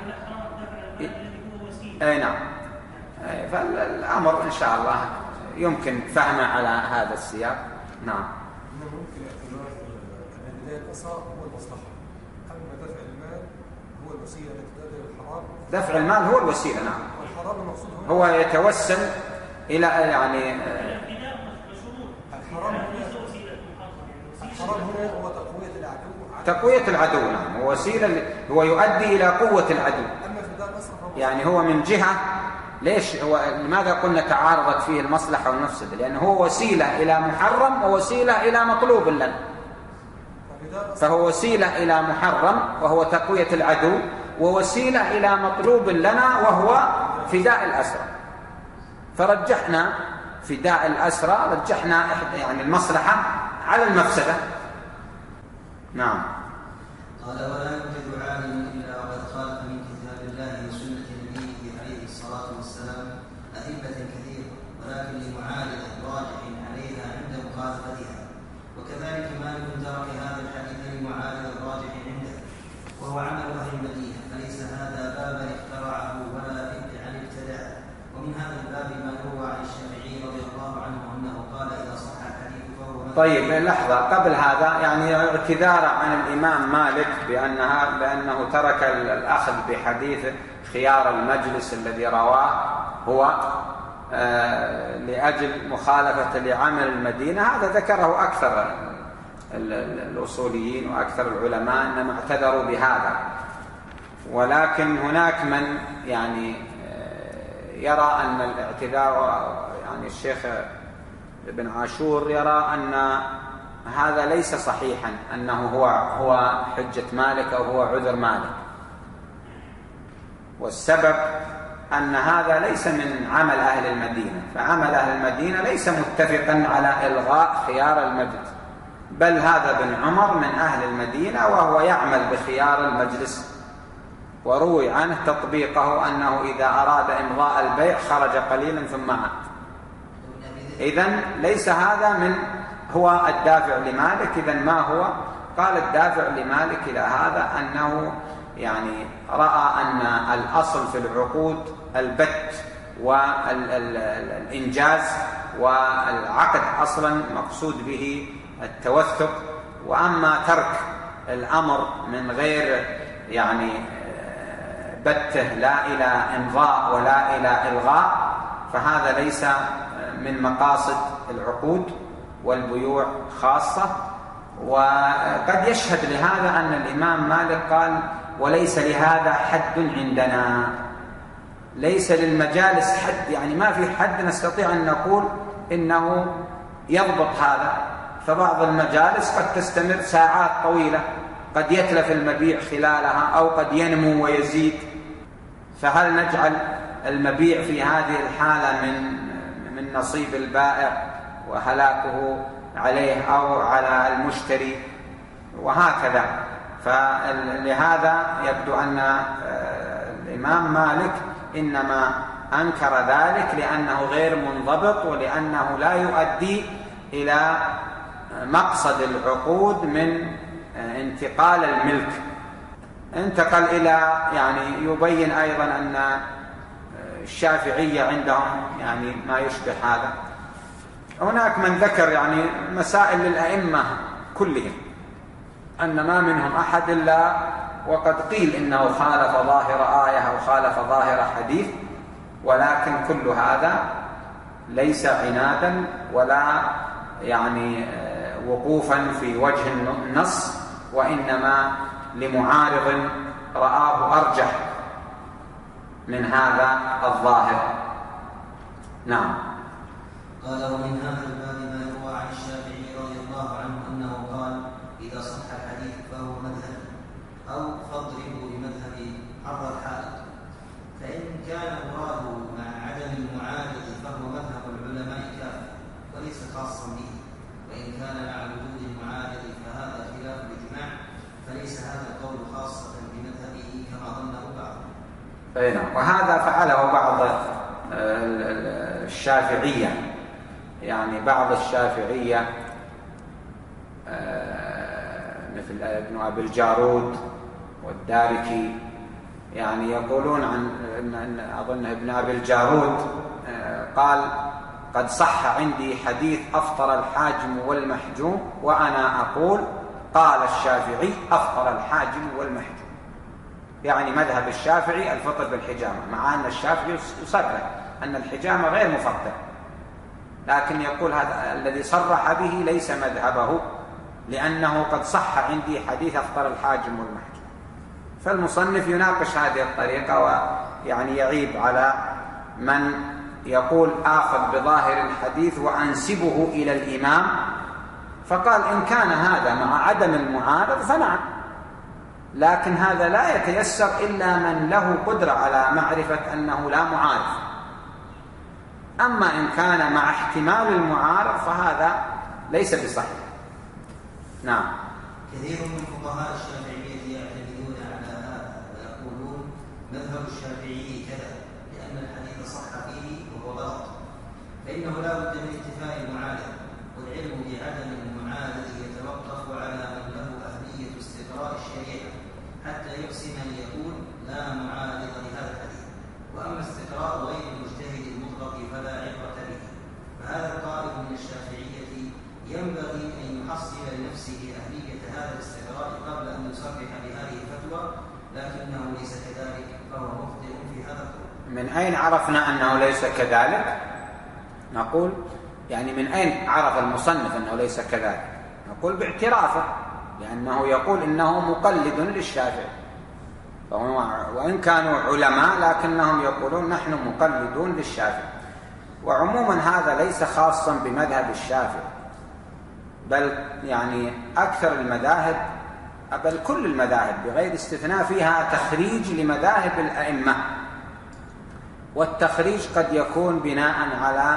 أي نعم. فالأمر إن شاء الله يمكن فهمه على هذا السياق. نعم. ممكن اعتبار بداية الأسرى هو المصلحة، أما دفع المال هو الوسيلة التي تؤدي إلى الحرام. دفع المال هو الوسيلة، نعم. والحرام المقصود هو يتوسل إلى يعني الحرام الحرام هو تقوية العدو. تقوية العدو، نعم. هو وسيلة، هو يؤدي إلى قوة العدو. أما في دار الأسرى يعني هو من جهة، ليش هو لماذا قلنا تعارضت فيه المصلحة والمفسدة؟ لأنه هو وسيلة إلى محرم ووسيلة إلى مطلوب لنا. فهو وسيلة إلى محرم وهو تقوية العدو، ووسيلة إلى مطلوب لنا وهو فداء الأسرى. فرجحنا فداء الأسرى، رجحنا يعني المصلحة على المفسدة. نعم. قال ولا يوجد عالم إلا وقد خالف من كتاب الله وسنة نبيه عليه الصلاة والسلام أئمة كثيرة، ولكن لمعارض راجح عليها عند مخالفتها. وكذلك مالك ترك هذا الحديث لمعارض راجح عنده، وهو عمل أهل المدينة، فليس هذا بابا اخترعه ولا عن ابتداعه. ومن هذا الباب ما يروى عن الشافعي رضي الله عنه أنه قال إذا صح الحديث فهو. طيب لحظة، قبل هذا يعني اعتذار عن الإمام مالك بأنها بأنه ترك الأخذ بحديث خيار المجلس الذي رواه هو آه لأجل مخالفة لعمل المدينة. هذا ذكره أكثر الأصوليين وأكثر العلماء أنهم اعتذروا بهذا، ولكن هناك من يعني يرى أن الاعتذار، يعني الشيخ ابن عاشور يرى أن هذا ليس صحيحا، أنه هو هو حجة مالك أو هو عذر مالك. والسبب أن هذا ليس من عمل أهل المدينة، فعمل أهل المدينة ليس متفقا على إلغاء خيار المجلس، بل هذا بن عمر من أهل المدينة وهو يعمل بخيار المجلس، وروي عنه تطبيقه أنه إذا أراد إمضاء البيع خرج قليلا ثم عاد. إذن ليس هذا من هو الدافع لمالك. إذن ما هو؟ قال الدافع لمالك إلى هذا أنه يعني رأى أن الأصل في العقود البت والإنجاز، والعقد أصلا مقصود به التوثق، وأما ترك الأمر من غير يعني بته لا إلى إمضاء ولا إلى إلغاء فهذا ليس من مقاصد العقود والبيوع خاصة. وقد يشهد لهذا أن الإمام مالك قال وليس لهذا حد عندنا، ليس للمجالس حد، يعني ما في حد نستطيع أن نقول إنه يضبط هذا. فبعض المجالس قد تستمر ساعات طويلة، قد يتلف المبيع خلالها أو قد ينمو ويزيد. فهل نجعل المبيع في هذه الحالة من من نصيب البائع وهلاكه عليه أو على المشتري وهكذا؟ فلهذا يبدو أن الإمام مالك إنما أنكر ذلك لأنه غير منضبط، ولأنه لا يؤدي إلى مقصد العقود من انتقال الملك. انتقل إلى يعني يبين أيضا أن الشافعية عندهم يعني ما يشبه هذا. هناك من ذكر يعني مسائل للأئمة كلهم أن ما منهم أحد إلا وقد قيل إنه خالف ظاهر آية أو خالف ظاهر حديث، ولكن كل هذا ليس عنادا ولا يعني وقوفا في وجه النص، وإنما لمعارض رآه أرجح من هذا الظاهر. نعم. قال ومن هذا الباب ما يروى عن الشافعي رضي الله عنه أنه قال إذا صح الحديث فهو مذهب، أو فاضربوا بمذهب عرض الحائط. فإن كان مراده مع عدم المعارض فهو مذهب العلماء كافر وليس خاصا به، وإن كان مع وجود المعارض فهذا خلاف الإجماع، فليس هذا القول خاصة بمذهبه كما ظنه بعض. أي نعم. وهذا فعله بعض الشافعية، يعني بعض الشافعية مثل ابن أبي الجارود والداركي، يعني يقولون عن إن أظن ابن أبي الجارود قال: قد صح عندي حديث أفطر الحاجم والمحجوم، وأنا أقول قال الشافعي أفطر الحاجم والمحجوم. يعني مذهب الشافعي الفطر بالحجامة، مع أن الشافعي يصرح أن الحجامة غير مفطر، لكن يقول هذا الذي صرح به ليس مذهبه، لأنه قد صح عندي حديث أفطر الحاجم والمحجوم. فالمصنف يناقش هذه الطريقة، ويعني يعيب على من يقول آخذ بظاهر الحديث وأنسبه إلى الإمام، فقال إن كان هذا مع عدم المعارض فنعم، لكن هذا لا يتيسر إلا من له قدرة على معرفة أنه لا معارض. أما إن كان مع احتمال المعارض فهذا ليس بصحيح. نعم. كثير من فقهاء الشافعية يعتمدون على هذا ويقولون مذهب الشافعي كذا لأن الحديث صح فيه وهو غلط، فإنه لا بد من انتفاء المعارض، والعلم بعدم المعارض يتوقف على من له أهلية استقراء الشريعة حتى يحسن أن يقول لا معارض لهذا الحديث. وأما استقراء غير المجتهد المطلق فلا عبرة به، فهذا القائل من الشافعية ينبغي أن يحصل لنفسه أهلية هذا الاستقراء قبل أن يصرح بهذه الفتوى، لكنه ليس كذلك فهو مخطئ في هذا القول. من أين عرفنا أنه ليس كذلك؟ نقول يعني من أين عرف المصنف أنه ليس كذلك؟ نقول باعترافه، لأنه يقول إنه مقلد للشافعي، وإن كانوا علماء لكنهم يقولون نحن مقلدون للشافعي. وعموما هذا ليس خاصا بمذهب الشافعي، بل يعني أكثر المذاهب، بل كل المذاهب بغير استثناء فيها تخريج لمذاهب الأئمة، والتخريج قد يكون بناء على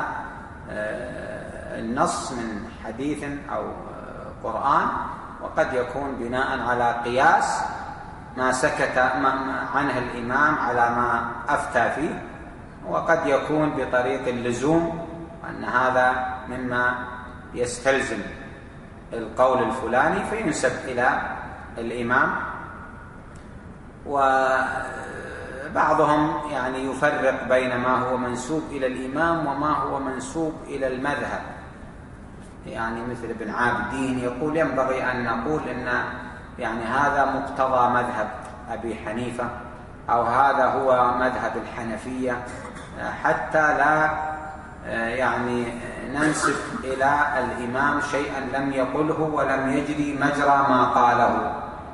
النص من حديث أو قرآن، وقد يكون بناء على قياس ما سكت عنه الإمام على ما أفتى فيه، وقد يكون بطريق اللزوم، أن هذا مما يستلزم القول الفلاني فينسب إلى الإمام. وبعضهم يعني يفرق بين ما هو منسوب إلى الإمام وما هو منسوب إلى المذهب، يعني مثل ابن عابدين يقول ينبغي أن نقول إن يعني هذا مقتضى مذهب أبي حنيفة، أو هذا هو مذهب الحنفية، حتى لا يعني ننسب إلى الإمام شيئا لم يقله ولم يجري مجرى ما قاله،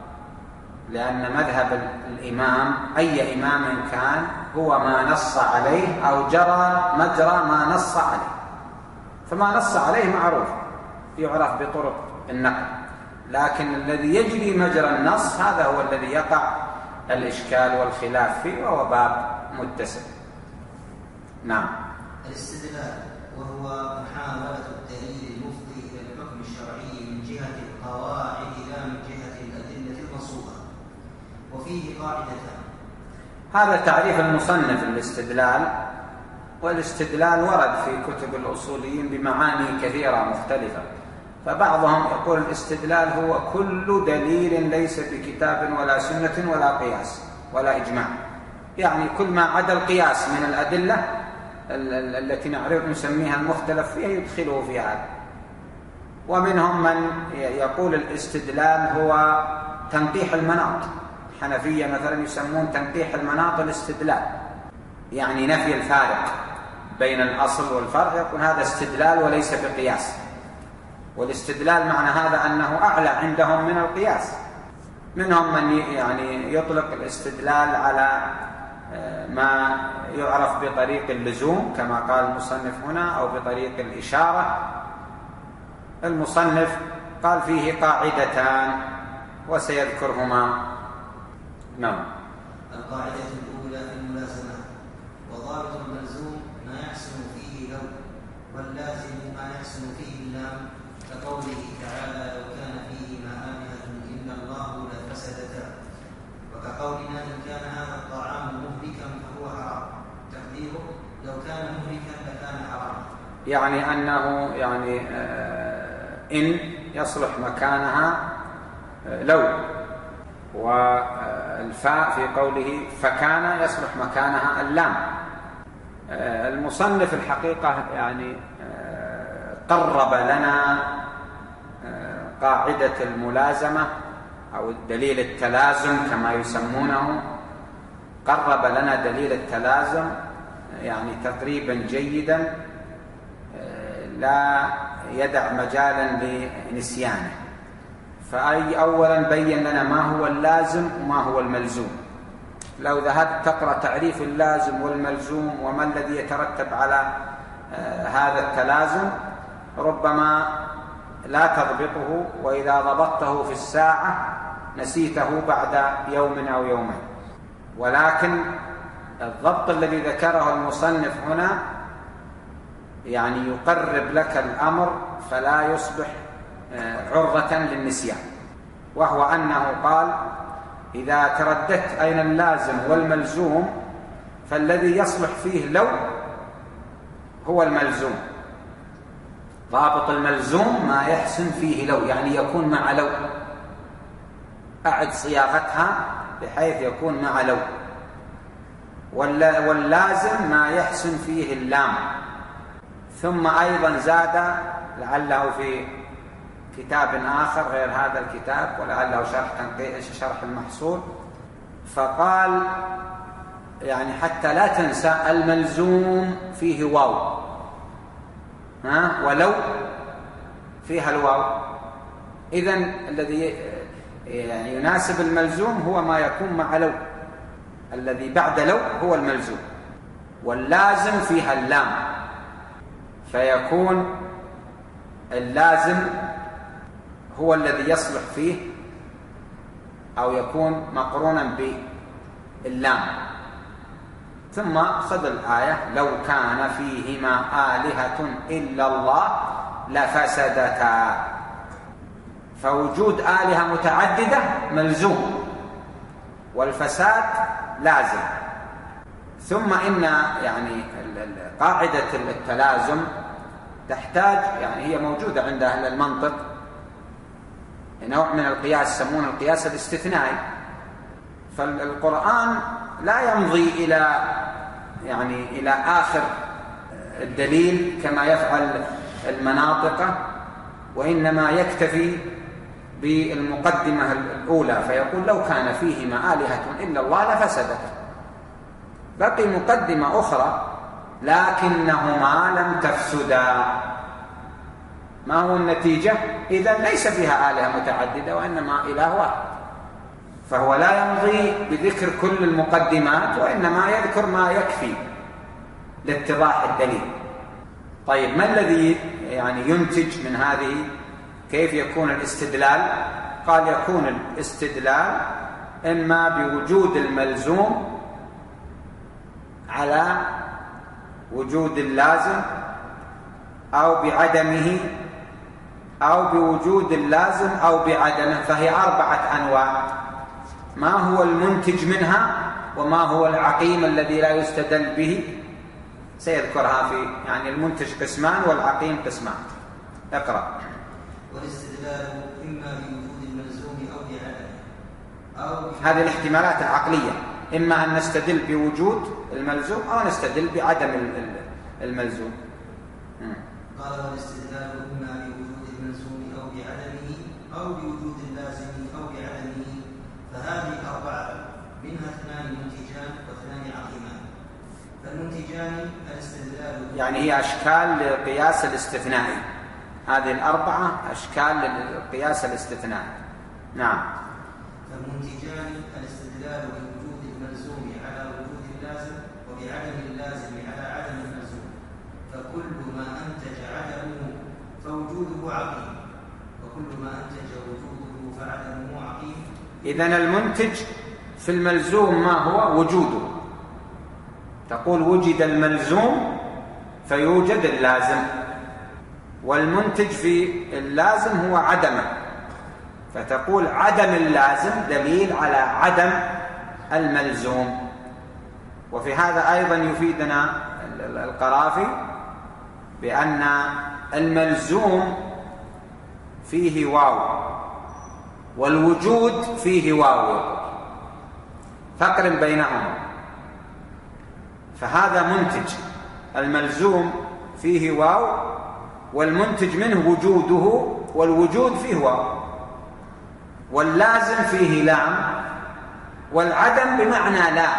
لأن مذهب الإمام أي إمام كان هو ما نص عليه أو جرى مجرى ما نص عليه، فما نص عليه معروف يعرف بطرق النقل، لكن الذي يجري مجرى النص هذا هو الذي يقع الإشكال والخلاف فيه، وهو باب متسع. نعم. الاستدلال وهو محاولة الدليل المفضي إلى الحكم الشرعي من جهة القواعد لا من جهة الأدلة المنصوبة، وفيه قاعدتان. هذا تعريف المصنف الاستدلال، والاستدلال ورد في كتب الأصوليين بمعاني كثيرة مختلفة، فبعضهم يقول الاستدلال هو كل دليل ليس بكتاب ولا سنة ولا قياس ولا إجماع، يعني كل ما عدا القياس من الأدلة التي نعرف نسميها المختلف فيها يدخله في هذا. ومنهم من يقول الاستدلال هو تنقيح المناط، الحنفية مثلا يسمون تنقيح المناط الاستدلال، يعني نفي الفارق بين الأصل والفرع، يقول هذا استدلال وليس بقياس، والاستدلال معنى هذا أنه أعلى عندهم من القياس. منهم من يعني يطلق الاستدلال على ما يعرف بطريق اللزوم كما قال المصنف هنا، أو بطريق الإشارة. المصنف قال فيه قاعدتان وسيذكرهما. نعم. القاعدة الأولى في الملازمة، وضابط الملزوم ما يحسن فيه لو، واللازم ما يحسن فيه اللام، كقوله تعالى لو كان فيهما آلهة إلا الله لفسدتا، وكقولنا إن كان هذا الطعام مهلكا فهو حرام، تقديره لو كان يعني أنه يعني إن يصلح مكانها لو، والفاء في قوله فكان يصلح مكانها اللام. المصنف الحقيقة يعني قرب لنا قاعدة الملازمة أو دليل التلازم كما يسمونه، قرب لنا دليل التلازم يعني تقريبا جيدا لا يدع مجالا لنسيانه. فأي أولا بين لنا ما هو اللازم وما هو الملزوم. لو ذهبت تقرأ تعريف اللازم والملزوم وما الذي يترتب على هذا التلازم ربما لا تضبطه، وإذا ضبطته في الساعة نسيته بعد يوم أو يومين. ولكن الضبط الذي ذكره المصنف هنا يعني يقرب لك الأمر فلا يصبح عرضة للنسيان، وهو أنه قال إذا ترددت أين اللازم والملزوم فالذي يصلح فيه لو هو الملزوم. ضابط الملزوم ما يحسن فيه لو، يعني يكون مع لو، أعد صياغتها بحيث يكون مع لو. واللازم ما يحسن فيه اللام. ثم أيضا زاد لعله في كتاب آخر غير هذا الكتاب ولعله شرح شرح المحصول، فقال يعني حتى لا تنسى الملزوم فيه واو، ها ولو فيها الواو. إذن الذي يعني يناسب الملزوم هو ما يكون مع لو، الذي بعد لو هو الملزوم. واللازم فيها اللام، فيكون اللازم هو الذي يصلح فيه أو يكون مقرونا باللام. ثم خذ الآية لو كان فيهما آلهة إلا الله لفسدتا، فوجود آلهة متعددة ملزوم والفساد لازم. ثم إن يعني قاعدة التلازم تحتاج يعني هي موجودة عند أهل المنطق نوع من القياس يسمونه القياس الاستثنائي. فالقرآن لا يمضي إلى يعني إلى آخر الدليل كما يفعل المناطق، وإنما يكتفي بالمقدمة الأولى فيقول لو كان فيهما آلهة إلا الله لفسدت. بقي مقدمة أخرى لكنهما لم تفسدا. ما هو النتيجة؟ إذن ليس فيها آلهة متعددة وإنما إله واحد. فهو لا يمضي بذكر كل المقدمات وإنما يذكر ما يكفي لاتضاح الدليل. طيب ما الذي يعني ينتج من هذه؟ كيف يكون الاستدلال؟ قال يكون الاستدلال إما بوجود الملزوم على وجود اللازم أو بعدمه، أو بوجود اللازم أو بعدمه، فهي أربعة أنواع. ما هو المنتج منها وما هو العقيم الذي لا يستدل به سيذكرها في يعني المنتج قسمان والعقيم قسمان. اقرأ. والاستدلال إما بوجود الملزوم أو بعدمه أو هذه الاحتمالات العقلية، إما أن نستدل بوجود الملزوم أو نستدل بعدم الملزوم. قال والاستدلال إما بوجود الملزوم أو بعدمه أو بوجود اللازم أو بعدمه، فهذه أربعة منها اثنان منتجان واثنان عقيمان. فالمنتجان الاستدلال يعني هي أشكال للقياس الاستثنائي. هذه الأربعة أشكال للقياس الاستثنائي. نعم. فالمنتجان الاستدلال بوجود الملزوم على وجود اللازم وبعدم اللازم على عدم الملزوم، فكل ما أنتج عدمه فوجوده عقيم، وكل ما أنتج وجوده فعدمه عقيم. إذن المنتج في الملزوم ما هو؟ وجوده. تقول وجد الملزوم فيوجد اللازم، والمنتج في اللازم هو عدمه، فتقول عدم اللازم دليل على عدم الملزوم. وفي هذا أيضا يفيدنا القرافي بأن الملزوم فيه واو والوجود فيه واو، فقرن بينهما، فهذا منتج. الملزوم فيه واو والمنتج منه وجوده، والوجود فيه واو، واللازم فيه لام، والعدم بمعنى لا،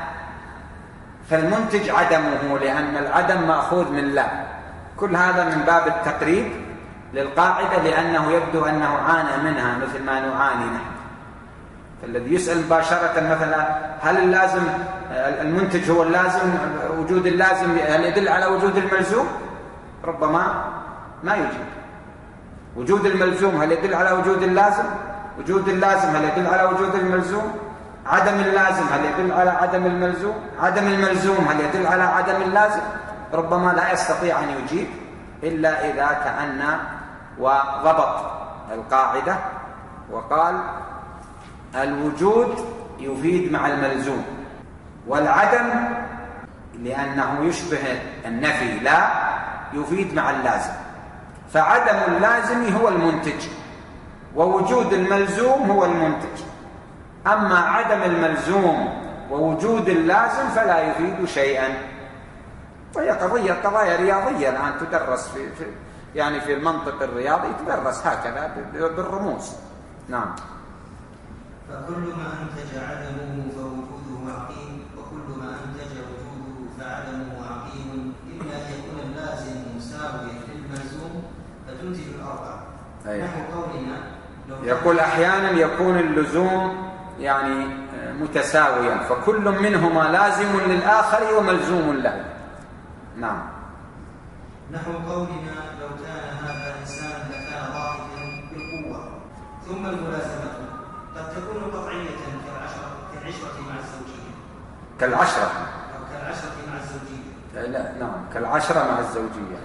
فالمنتج عدمه لأن العدم مأخوذ من لا. كل هذا من باب التقريب للقاعدة، لأنه يبدو أنه عانى منها مثل ما نعاني نحن. فالذي يسأل مباشرة مثلا هل اللازم المنتج هو اللازم، وجود اللازم هل يدل على وجود الملزوم؟ ربما ما يجيب. وجود الملزوم هل يدل على وجود اللازم؟ وجود اللازم هل يدل على وجود الملزوم؟ عدم اللازم هل يدل على عدم الملزوم؟ عدم الملزوم هل يدل على عدم اللازم؟ ربما لا يستطيع أن يجيب إلا إذا تأنى وضبط القاعدة وقال الوجود يفيد مع الملزوم، والعدم لأنه يشبه النفي لا يفيد مع اللازم، فعدم اللازم هو المنتج ووجود الملزوم هو المنتج. أما عدم الملزوم ووجود اللازم فلا يفيد شيئا. وهي قضية قضايا رياضية الآن تدرس في, في يعني في المنطق الرياضي تدرس هكذا بالرموز. نعم. فكل ما أنتج عدمه فوجوده عقيم، وكل ما أنتج وجوده فعدمه عقيم، إما أن يكون اللازم مساويا للملزوم فتنتج الأربعة. نحو قولنا يقول أحيانا يكون اللزوم يعني متساويا، فكل منهما لازم للآخر وملزوم له. نعم. نحو قولنا لو كان هذا إنسان لكان ضاحكا بالقوة، ثم الملازمة قد تكون قطعية كالعشرة كالعشرة مع الزوجية. كالعشرة أو كالعشرة مع الزوجية. لا نعم كالعشرة مع الزوجية.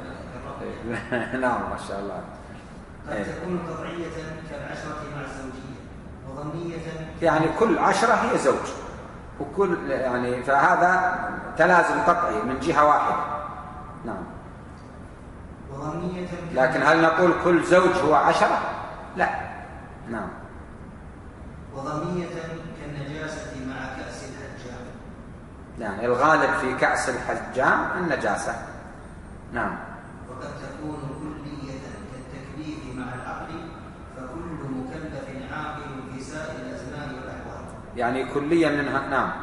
نعم ما شاء الله. قد تكون قطعية كالعشرة مع الزوجية، وظنية يعني كل عشرة هي زوج، وكل يعني فهذا تلازم قطعي من جهة واحدة. نعم. وظنية لكن هل نقول كل زوج هو عشرة؟ لا. نعم. وظنية كالنجاسة مع كأس الحجام. يعني الغالب في كأس الحجام النجاسة. نعم. وقد تكون كلية كالتكليف مع العقل، فكل مكلف عاقل في سائر الأزمان والأحوال. يعني كلية منها. نعم.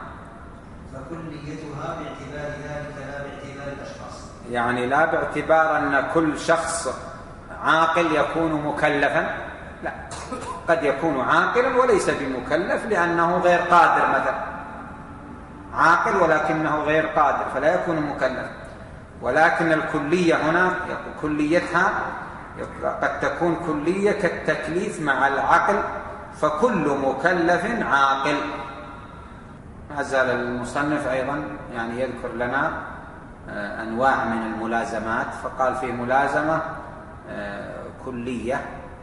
فكليتها باعتبار ذلك لا باعتبار الأشخاص. يعني لا باعتبار أن كل شخص عاقل يكون مكلفا، لا، قد يكون عاقلا وليس بمكلف لأنه غير قادر، مثلا عاقل ولكنه غير قادر فلا يكون مكلف. ولكن الكلية هنا كليتها قد تكون كلية كالتكليف مع العقل، فكل مكلف عاقل. ما زال المصنف أيضا يعني يذكر لنا أنواع من الملازمات، فقال في ملازمة كلية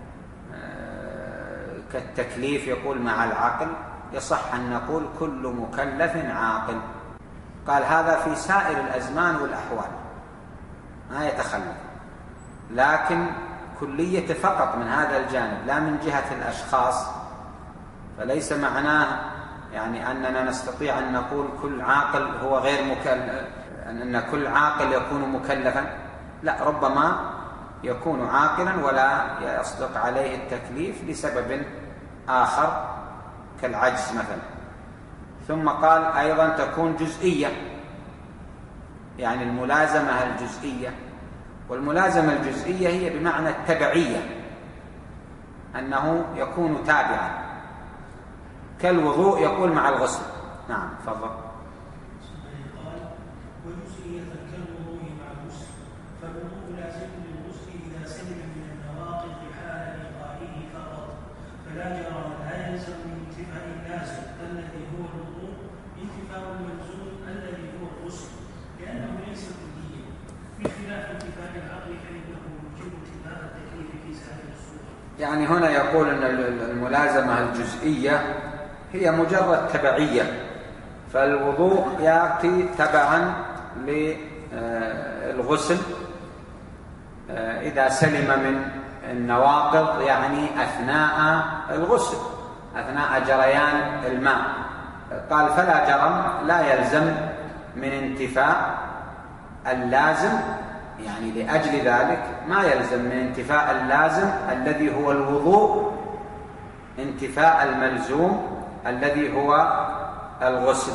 كالتكليف يقول مع العقل، يصح أن نقول كل مكلف عاقل. قال هذا في سائر الأزمان والأحوال ما يتخلف، لكن كلية فقط من هذا الجانب لا من جهة الأشخاص، فليس معناه يعني أننا نستطيع أن نقول كل عاقل هو غير مكلف، أن كل عاقل يكون مكلفا، لا، ربما يكون عاقلا ولا يصدق عليه التكليف لسبب آخر كالعجز مثلا. ثم قال أيضا تكون جزئية، يعني الملازمة الجزئية، والملازمة الجزئية هي بمعنى التبعية، أنه يكون تابعا كالوضوء يقول مع الغسل. نعم تفضل. قال وجزئية كالوضوء مع الغسل، فالوضوء لازم للغسل إذا سلم من النواقض حال إلقائه فقط، فلا جرى لا يلزم من انتفاء اللازم الذي هو الوضوء انتفاء الملزوم الذي هو الغسل، لأنه ليس كليا، بخلاف انتفاء العقل فإنه يوجب انتفاء التكليف في سائر الصور. يعني هنا يقول أن الملازمة الجزئية هي مجرد تبعية، فالوضوء يأتي تبعا للغسل، إذا سلم من النواقض يعني أثناء الغسل، أثناء جريان الماء. قال فلا جرم، لا يلزم من انتفاء اللازم، يعني لأجل ذلك ما يلزم من انتفاء اللازم الذي هو الوضوء انتفاء الملزوم الذي هو الغسل،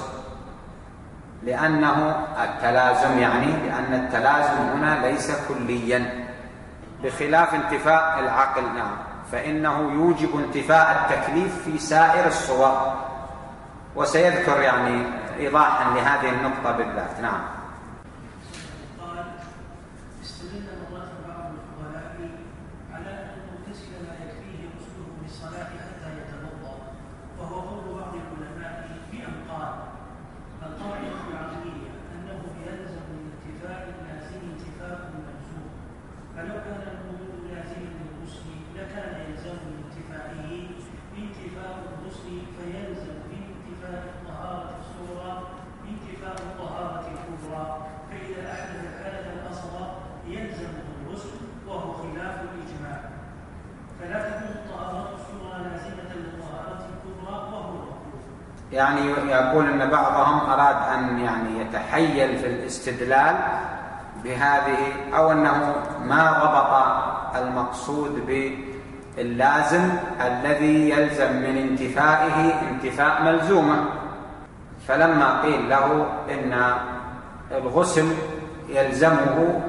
لأنه التلازم يعني لأن التلازم هنا ليس كليا بخلاف انتفاء العقل. نعم، فإنه يوجب انتفاء التكليف في سائر الصور، وسيذكر يعني إيضاحا لهذه النقطة بالذات. نعم. قال استدل مرات بعض الفضلاء على أن المغتسل لا يكفيه غسله بالصلاة حتى يتوضأ، وهو قول بعض العلماء بأن قال القاعدة العقلية أنه يلزم من انتفاء اللازم انتفاء الملزوم، فلو كان الوضوء لازما للغسل لكان يلزم من انتفائه انتفاء الغسل، فيلزم من انتفاء الطهارة الصغرى انتفاء الطهارة الكبرى، فإذا أحدث الحدث الأصغر يلزمه الغسل، وهو خلاف الإجماع، فلا تكون الطهارة الصغرى لازمة للطهارة الكبرى، وهو مطلوب. يعني يقول أن بعضهم أراد أن يعني يتحيل في الاستدلال بهذه، أو أنه ما ربط المقصود باللازم الذي يلزم من انتفائه انتفاء ملزومة، فلما قيل له إن الغسل يلزمه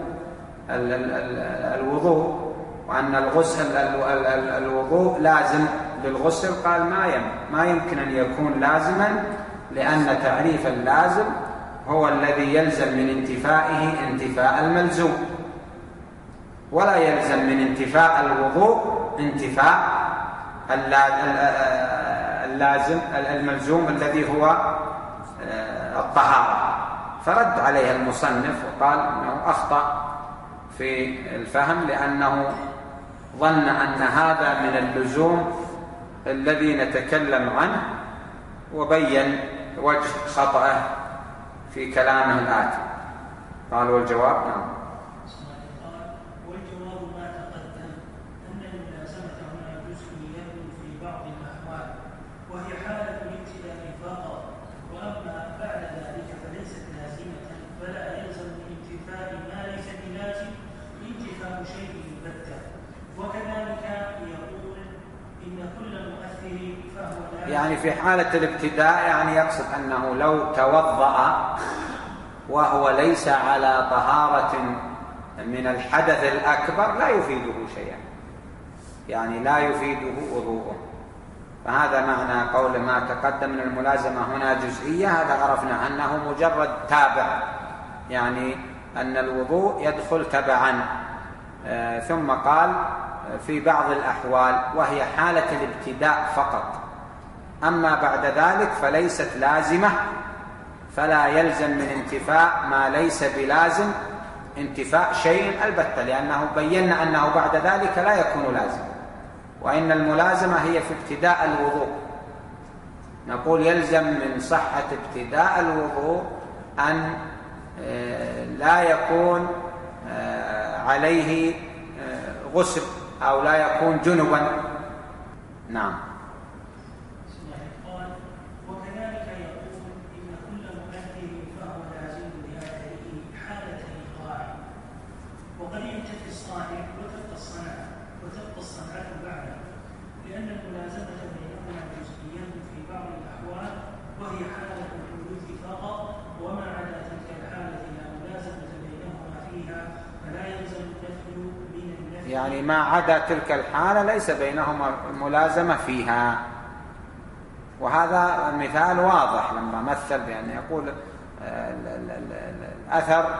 الوضوء وأن الغسل الوضوء لازم للغسل، قال ما ما يمكن أن يكون لازما، لأن تعريف اللازم هو الذي يلزم من انتفائه انتفاء الملزوم، ولا يلزم من انتفاء الوضوء انتفاء اللازم الملزوم الذي هو الطهارة. فرد عليه المصنف وقال أنه أخطأ في الفهم، لأنه ظن أن هذا من اللزوم الذي نتكلم عنه، وبين وجه خطأه في كلامه الآتي. قال والجواب نعم. والجواب ما تقدم أن الملازمة هنا جزئية في بعض الأحوال، وهي حالة الابتداء فقط، وأما بعد ذلك فليست لازمة، فلا يلزم من انتفاء ما ليس بلازم انتفاء شيء البتة. وكذلك يقول إن كل مؤثر فهو لازم، يعني في حالة الابتداء يعني يقصد أنه لو توضأ وهو ليس على طهارة من الحدث الأكبر لا يفيده شيئا، يعني لا يفيده وضوءه. فهذا معنى قول ما تقدم من الملازمة هنا جزئية، هذا عرفنا أنه مجرد تابع، يعني أن الوضوء يدخل تبعا. آه ثم قال في بعض الأحوال، وهي حالة الابتداء فقط، أما بعد ذلك فليست لازمة، فلا يلزم من انتفاء ما ليس بلازم انتفاء شيء البتة، لأنه بينا أنه بعد ذلك لا يكون لازم، وإن الملازمة هي في ابتداء الوضوء. نقول يلزم من صحة ابتداء الوضوء أن لا يكون عليه غسل أو لا يكون جنبا. نعم. قال وكذلك يقول إن كل مؤثر فهو لازم لأثره حالة إيقاعه، وقد ينتفي الصانع وتبقى الصنعة وتبقى الصنعة بعده، لأن الملازمة بينهما جزئيا في بعض الأحوال، وهي حالة الحدوث فقط، وما عدا تلك الحالة لا ملازمة بينهما فيها، فلا يلزم النفي من النفي، يعني ما عدا تلك الحالة ليس بينهما ملازمة فيها. وهذا مثال واضح لما مثل بأن يقول الأثر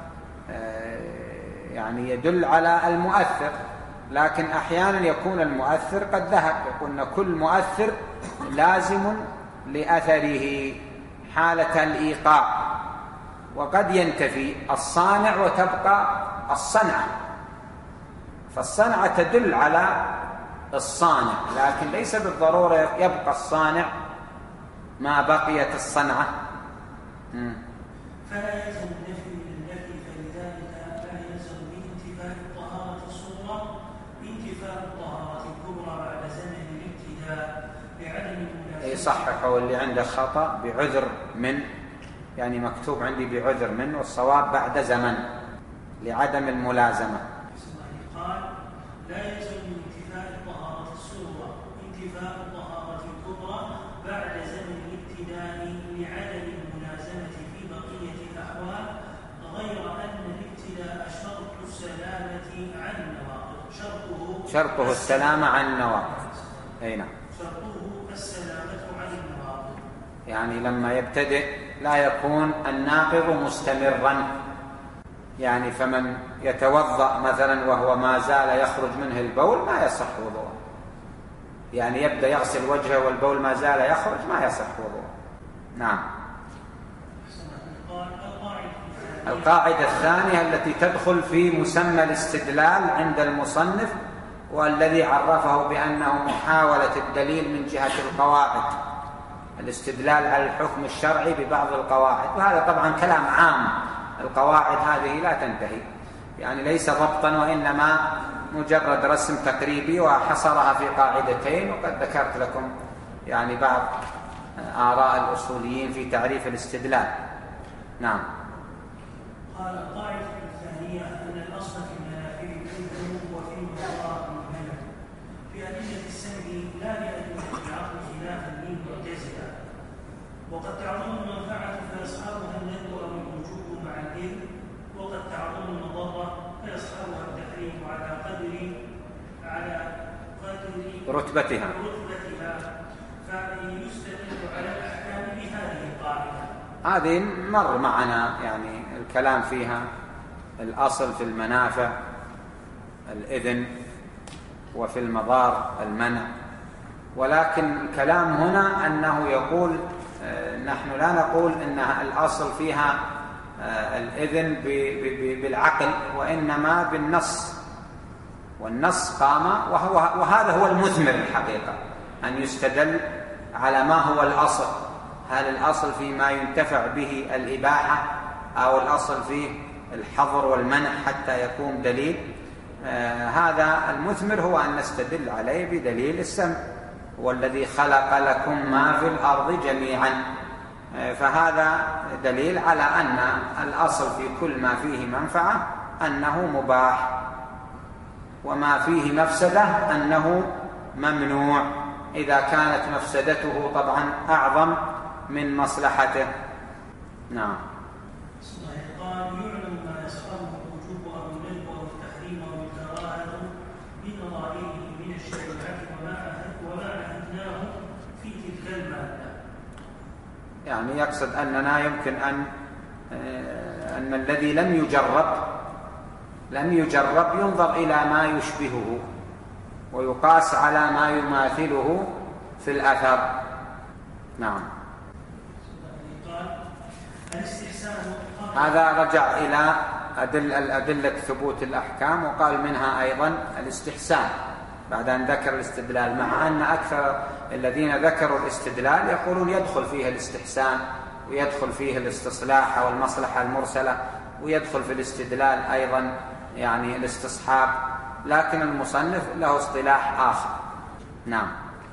يعني يدل على المؤثر، لكن أحيانا يكون المؤثر قد ذهب. يقول كل مؤثر لازم لأثره حالة الإيقاع، وقد ينتفي الصانع وتبقى الصنعة، فالصنعة تدل على الصانع، لكن ليس بالضرورة يبقى الصانع ما بقيت الصنعة. فلا يلزم النفي من النفي، فلذلك لا يلزم من انتفاء الطهارة يصححه واللي عنده خطأ بعذر من، يعني مكتوب عندي بعذر من، والصواب بعد زمن لعدم الملازمة. قال لا يلزم من انتفاء الطهارة الصغرى انتفاء الطهارة الكبرى بعد زمن الابتداء لعدم الملازمة في بقية الأحوال، غير أن الابتداء شرط السلامة عن النواقض. شرطه شرطه السلامة عن النواقض. أي نعم. شرطه السلامة عن النواقض، يعني لما يبتدئ لا يكون الناقض مستمرا، يعني فمن يتوضأ مثلا وهو ما زال يخرج منه البول ما يصح وضوءه، يعني يبدأ يغسل وجهه والبول ما زال يخرج ما يصح وضوءه. نعم. القاعدة الثانية التي تدخل في مسمى الاستدلال عند المصنف، والذي عرفه بأنه محاولة الدليل من جهة القواعد، الاستدلال على الحكم الشرعي ببعض القواعد، وهذا طبعا كلام عام، القواعد هذه لا تنتهي، يعني ليس ضبطا وإنما مجرد رسم تقريبي وحصرها في قاعدتين، وقد ذكرت لكم يعني بعض آراء الأصوليين في تعريف الاستدلال. نعم. قال القاعدة الثانية أن الأصل في المنافع الحكم وفي المضار المنع في أدلة السمع لا لأدلة العقل خلافا للمعتزلة، وقد تعظم المنفعة فيصحبها الندب أو الوجوب مع الإذن، وقد تعظم المضرة فيصحبها التحريم على قدر على قدر رتبتها رتبتها فيستدل على الأحكام بهذه القاعدة. هذه مر معنا يعني الكلام فيها. الأصل في المنافع الإذن وفي المضار المنع، ولكن الكلام هنا أنه يقول نحن لا نقول أن الأصل فيها الإذن بالعقل، وإنما بالنص، والنص قام وهو وهذا هو المثمر الحقيقة، أن يستدل على ما هو الأصل، هل الأصل فيما ينتفع به الإباحة أو الأصل فيه الحظر والمنع حتى يكون دليل. آه هذا المثمر هو أن نستدل عليه بدليل السمع، والذي خلق لكم ما في الأرض جميعا، آه فهذا دليل على أن الأصل في كل ما فيه منفعة أنه مباح، وما فيه مفسدة أنه ممنوع، إذا كانت مفسدته طبعا أعظم من مصلحته. نعم. قال يعلم ما يصحبه الوجوب أو الندب أو التحريم أو الكراهة بنظائره من الشريعة وما عهدناه في تلك المادة. يعني يقصد أننا يمكن أن أن الذي لم يجرب لم يجرب ينظر إلى ما يشبهه ويقاس على ما يماثله في الأثر. نعم. هذا رجع إلى أدل الأدلة ثبوت الأحكام، وقال منها أيضا الاستحسان بعد أن ذكر الاستدلال، مع أن أكثر الذين ذكروا الاستدلال يقولون يدخل فيه الاستحسان ويدخل فيه الاستصلاح أو المصلحة المرسلة، ويدخل في الاستدلال أيضا يعني الاستصحاب، لكن المصنف له اصطلاح آخر. نعم.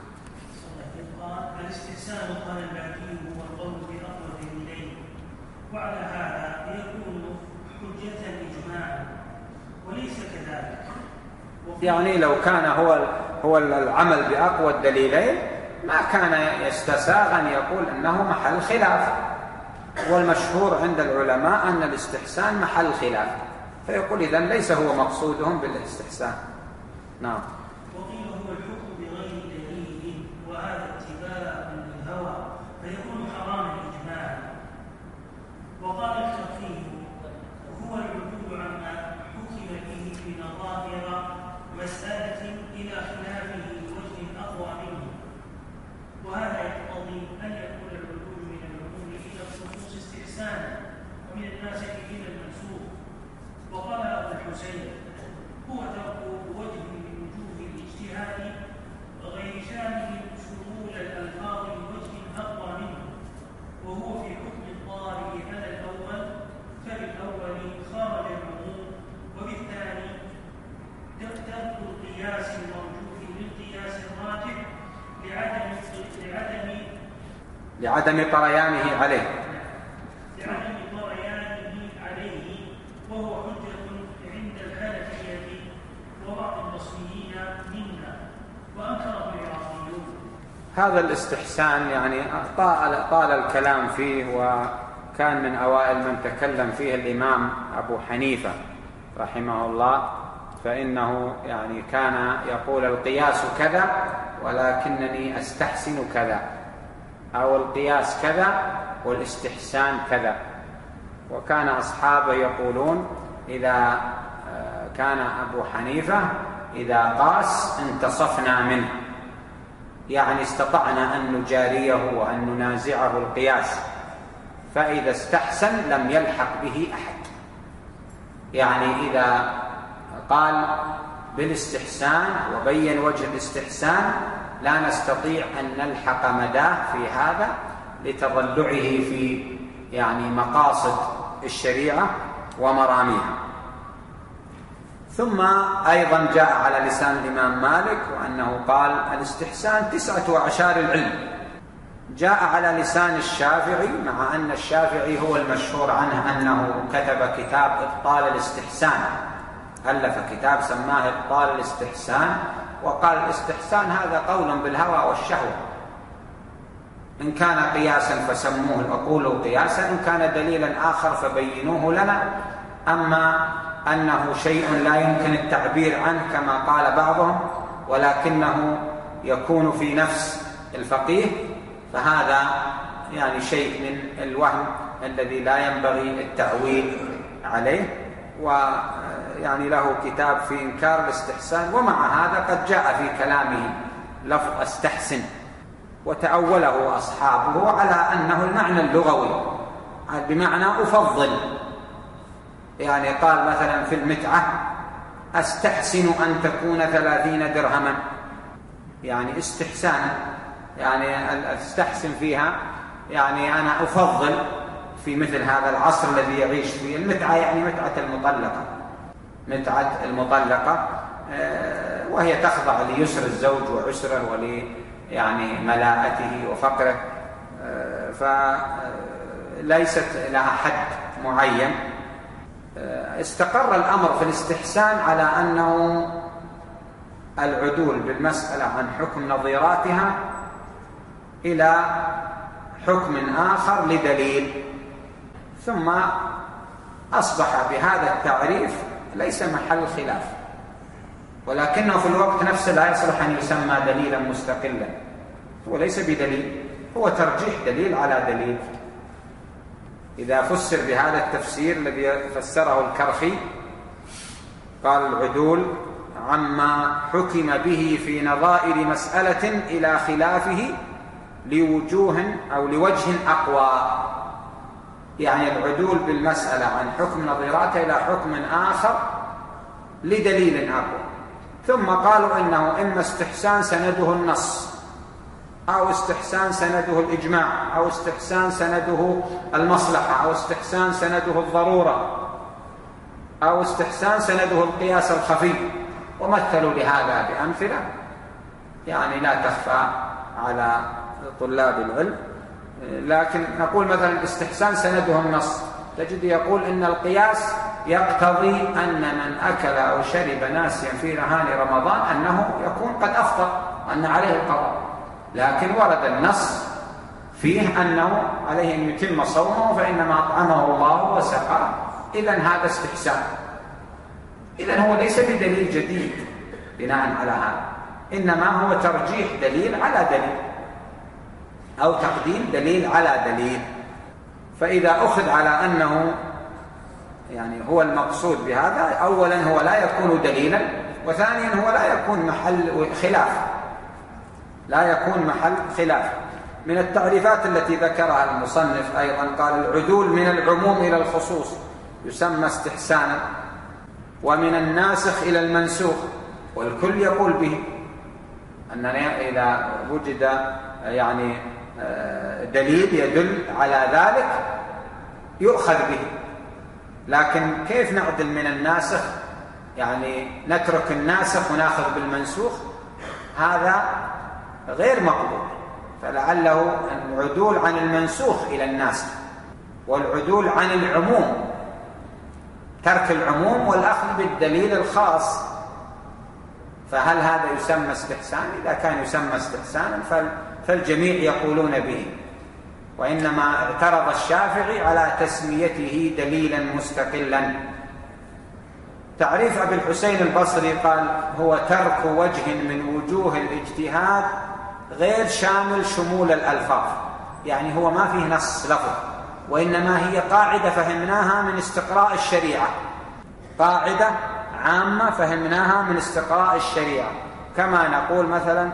الاستحسان قال الباقي هو القول بأقرب إليه، وعلى هذا يكون حجة إجماعا، وليس كذلك. يعني لو كان هو هو العمل بأقوى الدليلين ما كان يستساغ أن يقول أنه محل خلاف، والمشهور عند العلماء أن الاستحسان محل خلاف، فيقول إذن ليس هو مقصودهم بالاستحسان. نعم. وقيل هو الحكم بغير دليل، وهذا اتباع للهوى فيكون حراما إجماعا. وقال الشافعي هو العدول عما حكم به بنظائر مسألة إلى خلافه بوجه أقوى منه، وهذا يقتضي أن يكون العدول من العموم إلى الخصوص استحسانا، ومن الناس إلى المنسوخ. وقال أبو الحسين هو ترك وجه من وجوه الاجتهاد غير شامل شمول الألفاظ بوجه أقوى منه، وهو في حكم الطارئ على الأول، فبالأول خرج العموم، وبالثاني ترك القياس المرجوح للقياس الراجح لعدم لعدم لعدم طريانه عليه لعدم طريانه عليه، وهو حجة عند الحنفية وبعض البصريين منا، وأنكره العراقيون. هذا الاستحسان يعني طال, طال الكلام فيه، وكان من أوائل من تكلم فيه الإمام أبو حنيفة رحمه الله، فإنه يعني كان يقول القياس كذا ولكنني أستحسن كذا، أو القياس كذا والاستحسان كذا. وكان أصحابه يقولون إذا كان أبو حنيفة إذا قاس انتصفنا منه، يعني استطعنا أن نجاريه وأن ننازعه القياس، فإذا استحسن لم يلحق به أحد. يعني إذا قال بالاستحسان وبين وجه الاستحسان لا نستطيع أن نلحق مداه في هذا لتضلعه في يعني مقاصد الشريعة ومراميها. ثم أيضا جاء على لسان الإمام مالك وأنه قال الاستحسان تسعة أعشار العلم. جاء على لسان الشافعي، مع أن الشافعي هو المشهور عنه أنه كتب كتاب إبطال الاستحسان، ألف كتاب سماه إبطال الاستحسان، وقال الاستحسان هذا قول بالهوى والشهوة، إن كان قياسا فسموه وقولوا قياسا، إن كان دليلا آخر فبينوه لنا، أما أنه شيء لا يمكن التعبير عنه كما قال بعضهم ولكنه يكون في نفس الفقيه، فهذا يعني شيء من الوهم الذي لا ينبغي التأويل عليه. ويعني له كتاب في إنكار الاستحسان، ومع هذا قد جاء في كلامه لفظ استحسن وتأوله أصحابه على أنه المعنى اللغوي بمعنى أفضل. يعني قال مثلا في المتعة أستحسن أن تكون ثلاثين درهما، يعني استحسان، يعني أستحسن فيها، يعني أنا أفضل في مثل هذا العصر الذي يعيش فيه. المتعة يعني متعة المطلقة، متعة المطلقة، وهي تخضع ليسر الزوج وعسره ول يعني ملاءته وفقره، فليست لها حد معين. استقر الأمر في الاستحسان على أنه العدول بالمسألة عن حكم نظيراتها إلى حكم آخر لدليل، ثم أصبح بهذا التعريف ليس محل خلاف، ولكنه في الوقت نفسه لا يصلح أن يسمى دليلا مستقلا، هو ليس بدليل، هو ترجيح دليل على دليل. إذا فسر بهذا التفسير الذي فسره الكرخي، قال العدول عما حكم به في نظائر مسألة إلى خلافه لوجوه أو لوجه أقوى، يعني العدول بالمسألة عن حكم نظيراتها إلى حكم آخر لدليل أقوى. ثم قالوا إنه إما استحسان سنده النص، أو استحسان سنده الإجماع، أو استحسان سنده المصلحة، أو استحسان سنده الضرورة، أو استحسان سنده القياس الخفي، ومثلوا لهذا بأمثلة يعني لا تخفى على طلاب العلم. لكن نقول مثلا الاستحسان سنده النص، تجد يقول إن القياس يقتضي أن من أكل أو شرب ناسيا في نهار رمضان أنه يكون قد أفطر وأن عليه القضاء، لكن ورد النص فيه أنه عليه أن يتم صومه فإنما أطعمه الله وسقاه، إذن هذا استحسان. إذن هو ليس بدليل جديد بناء على هذا، إنما هو ترجيح دليل على دليل أو تقديم دليل على دليل. فإذا أخذ على أنه يعني هو المقصود بهذا، أولا هو لا يكون دليلا، وثانيا هو لا يكون محل خلاف، لا يكون محل خلاف. من التعريفات التي ذكرها المصنف أيضا قال العدول من العموم إلى الخصوص يسمى استحسانا، ومن الناسخ إلى المنسوخ، والكل يقول به، أننا إذا وجد يعني دليل يدل على ذلك يؤخذ به. لكن كيف نعدل من الناسخ، يعني نترك الناسخ وناخذ بالمنسوخ؟ هذا غير مقبول. فلعله العدول عن المنسوخ إلى الناسخ، والعدول عن العموم، ترك العموم والأخذ بالدليل الخاص. فهل هذا يسمى استحسان؟ إذا كان يسمى استحسانا فالجميع يقولون به، وإنما اعترض الشافعي على تسميته دليلا مستقلا. تعريف أبي الحسين البصري قال: هو ترك وجه من وجوه الاجتهاد غير شامل شمول الألفاظ، يعني هو ما فيه نص لفظ، وإنما هي قاعدة فهمناها من استقراء الشريعة، قاعدة عامة فهمناها من استقراء الشريعة. كما نقول مثلا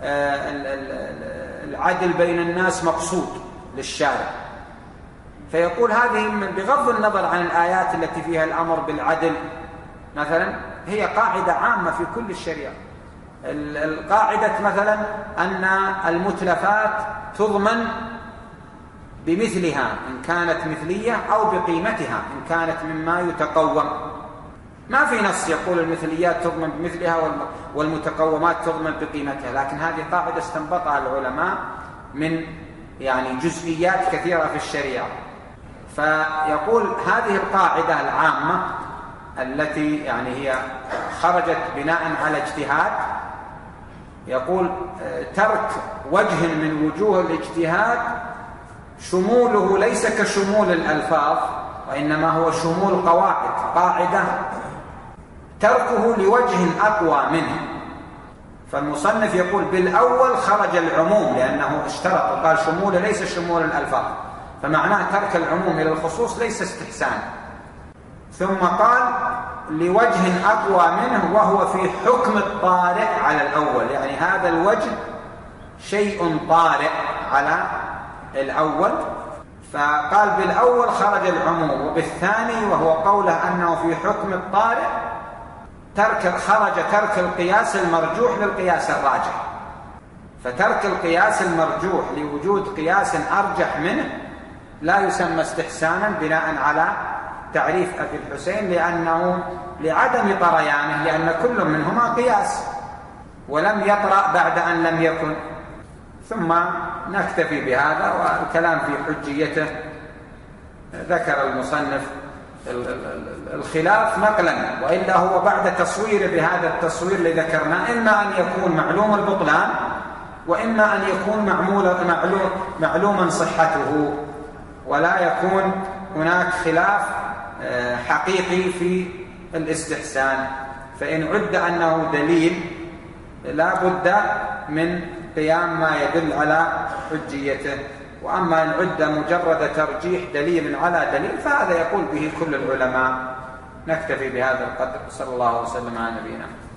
العدل بين الناس مقصود للشارع، فيقول هذه بغض النظر عن الآيات التي فيها الأمر بالعدل مثلا، هي قاعدة عامة في كل الشريعة. القاعدة مثلا أن المتلفات تضمن بمثلها إن كانت مثلية أو بقيمتها إن كانت مما يتقوم. ما في نص يقول المثليات تضمن بمثلها والمتقومات تضمن بقيمتها، لكن هذه قاعدة استنبطها العلماء من يعني جزئيات كثيرة في الشريعة. فيقول هذه القاعدة العامة التي يعني هي خرجت بناء على اجتهاد، يقول ترك وجه من وجوه الاجتهاد شموله ليس كشمول الألفاظ، وإنما هو شمول قواعد، قاعدة تركه لوجه أقوى منه. فالمصنف يقول بالأول خرج العموم لأنه اشترط وقال شمول ليس شمول الألفاظ، فمعناه ترك العموم إلى الخصوص ليس استحسان. ثم قال لوجه أقوى منه وهو في حكم الطارئ على الأول، يعني هذا الوجه شيء طارئ على الأول، فقال بالأول خرج العموم. وبالثاني وهو قوله أنه في حكم الطارئ ترك خرج ترك القياس المرجوح للقياس الراجح، فترك القياس المرجوح لوجود قياس أرجح منه لا يسمى استحسانا بناء على تعريف أبي الحسين، لأنه لعدم طريانه، لأن كل منهما قياس ولم يطرأ بعد أن لم يكن. ثم نكتفي بهذا، والكلام في حجيته ذكر المصنف الخلاف نقلا، وإلا هو بعد تصوير بهذا التصوير اللي ذكرناه إما أن يكون معلوم البطلان وإما أن يكون معلوم معلوما صحته، ولا يكون هناك خلاف حقيقي في الاستحسان. فإن عد أنه دليل لا بد من قيام ما يدل على حجيته، وأما إن عد مجرد ترجيح دليل على دليل فهذا يقول به كل العلماء. نكتفي بهذا القدر، صلى الله وسلم على نبينا.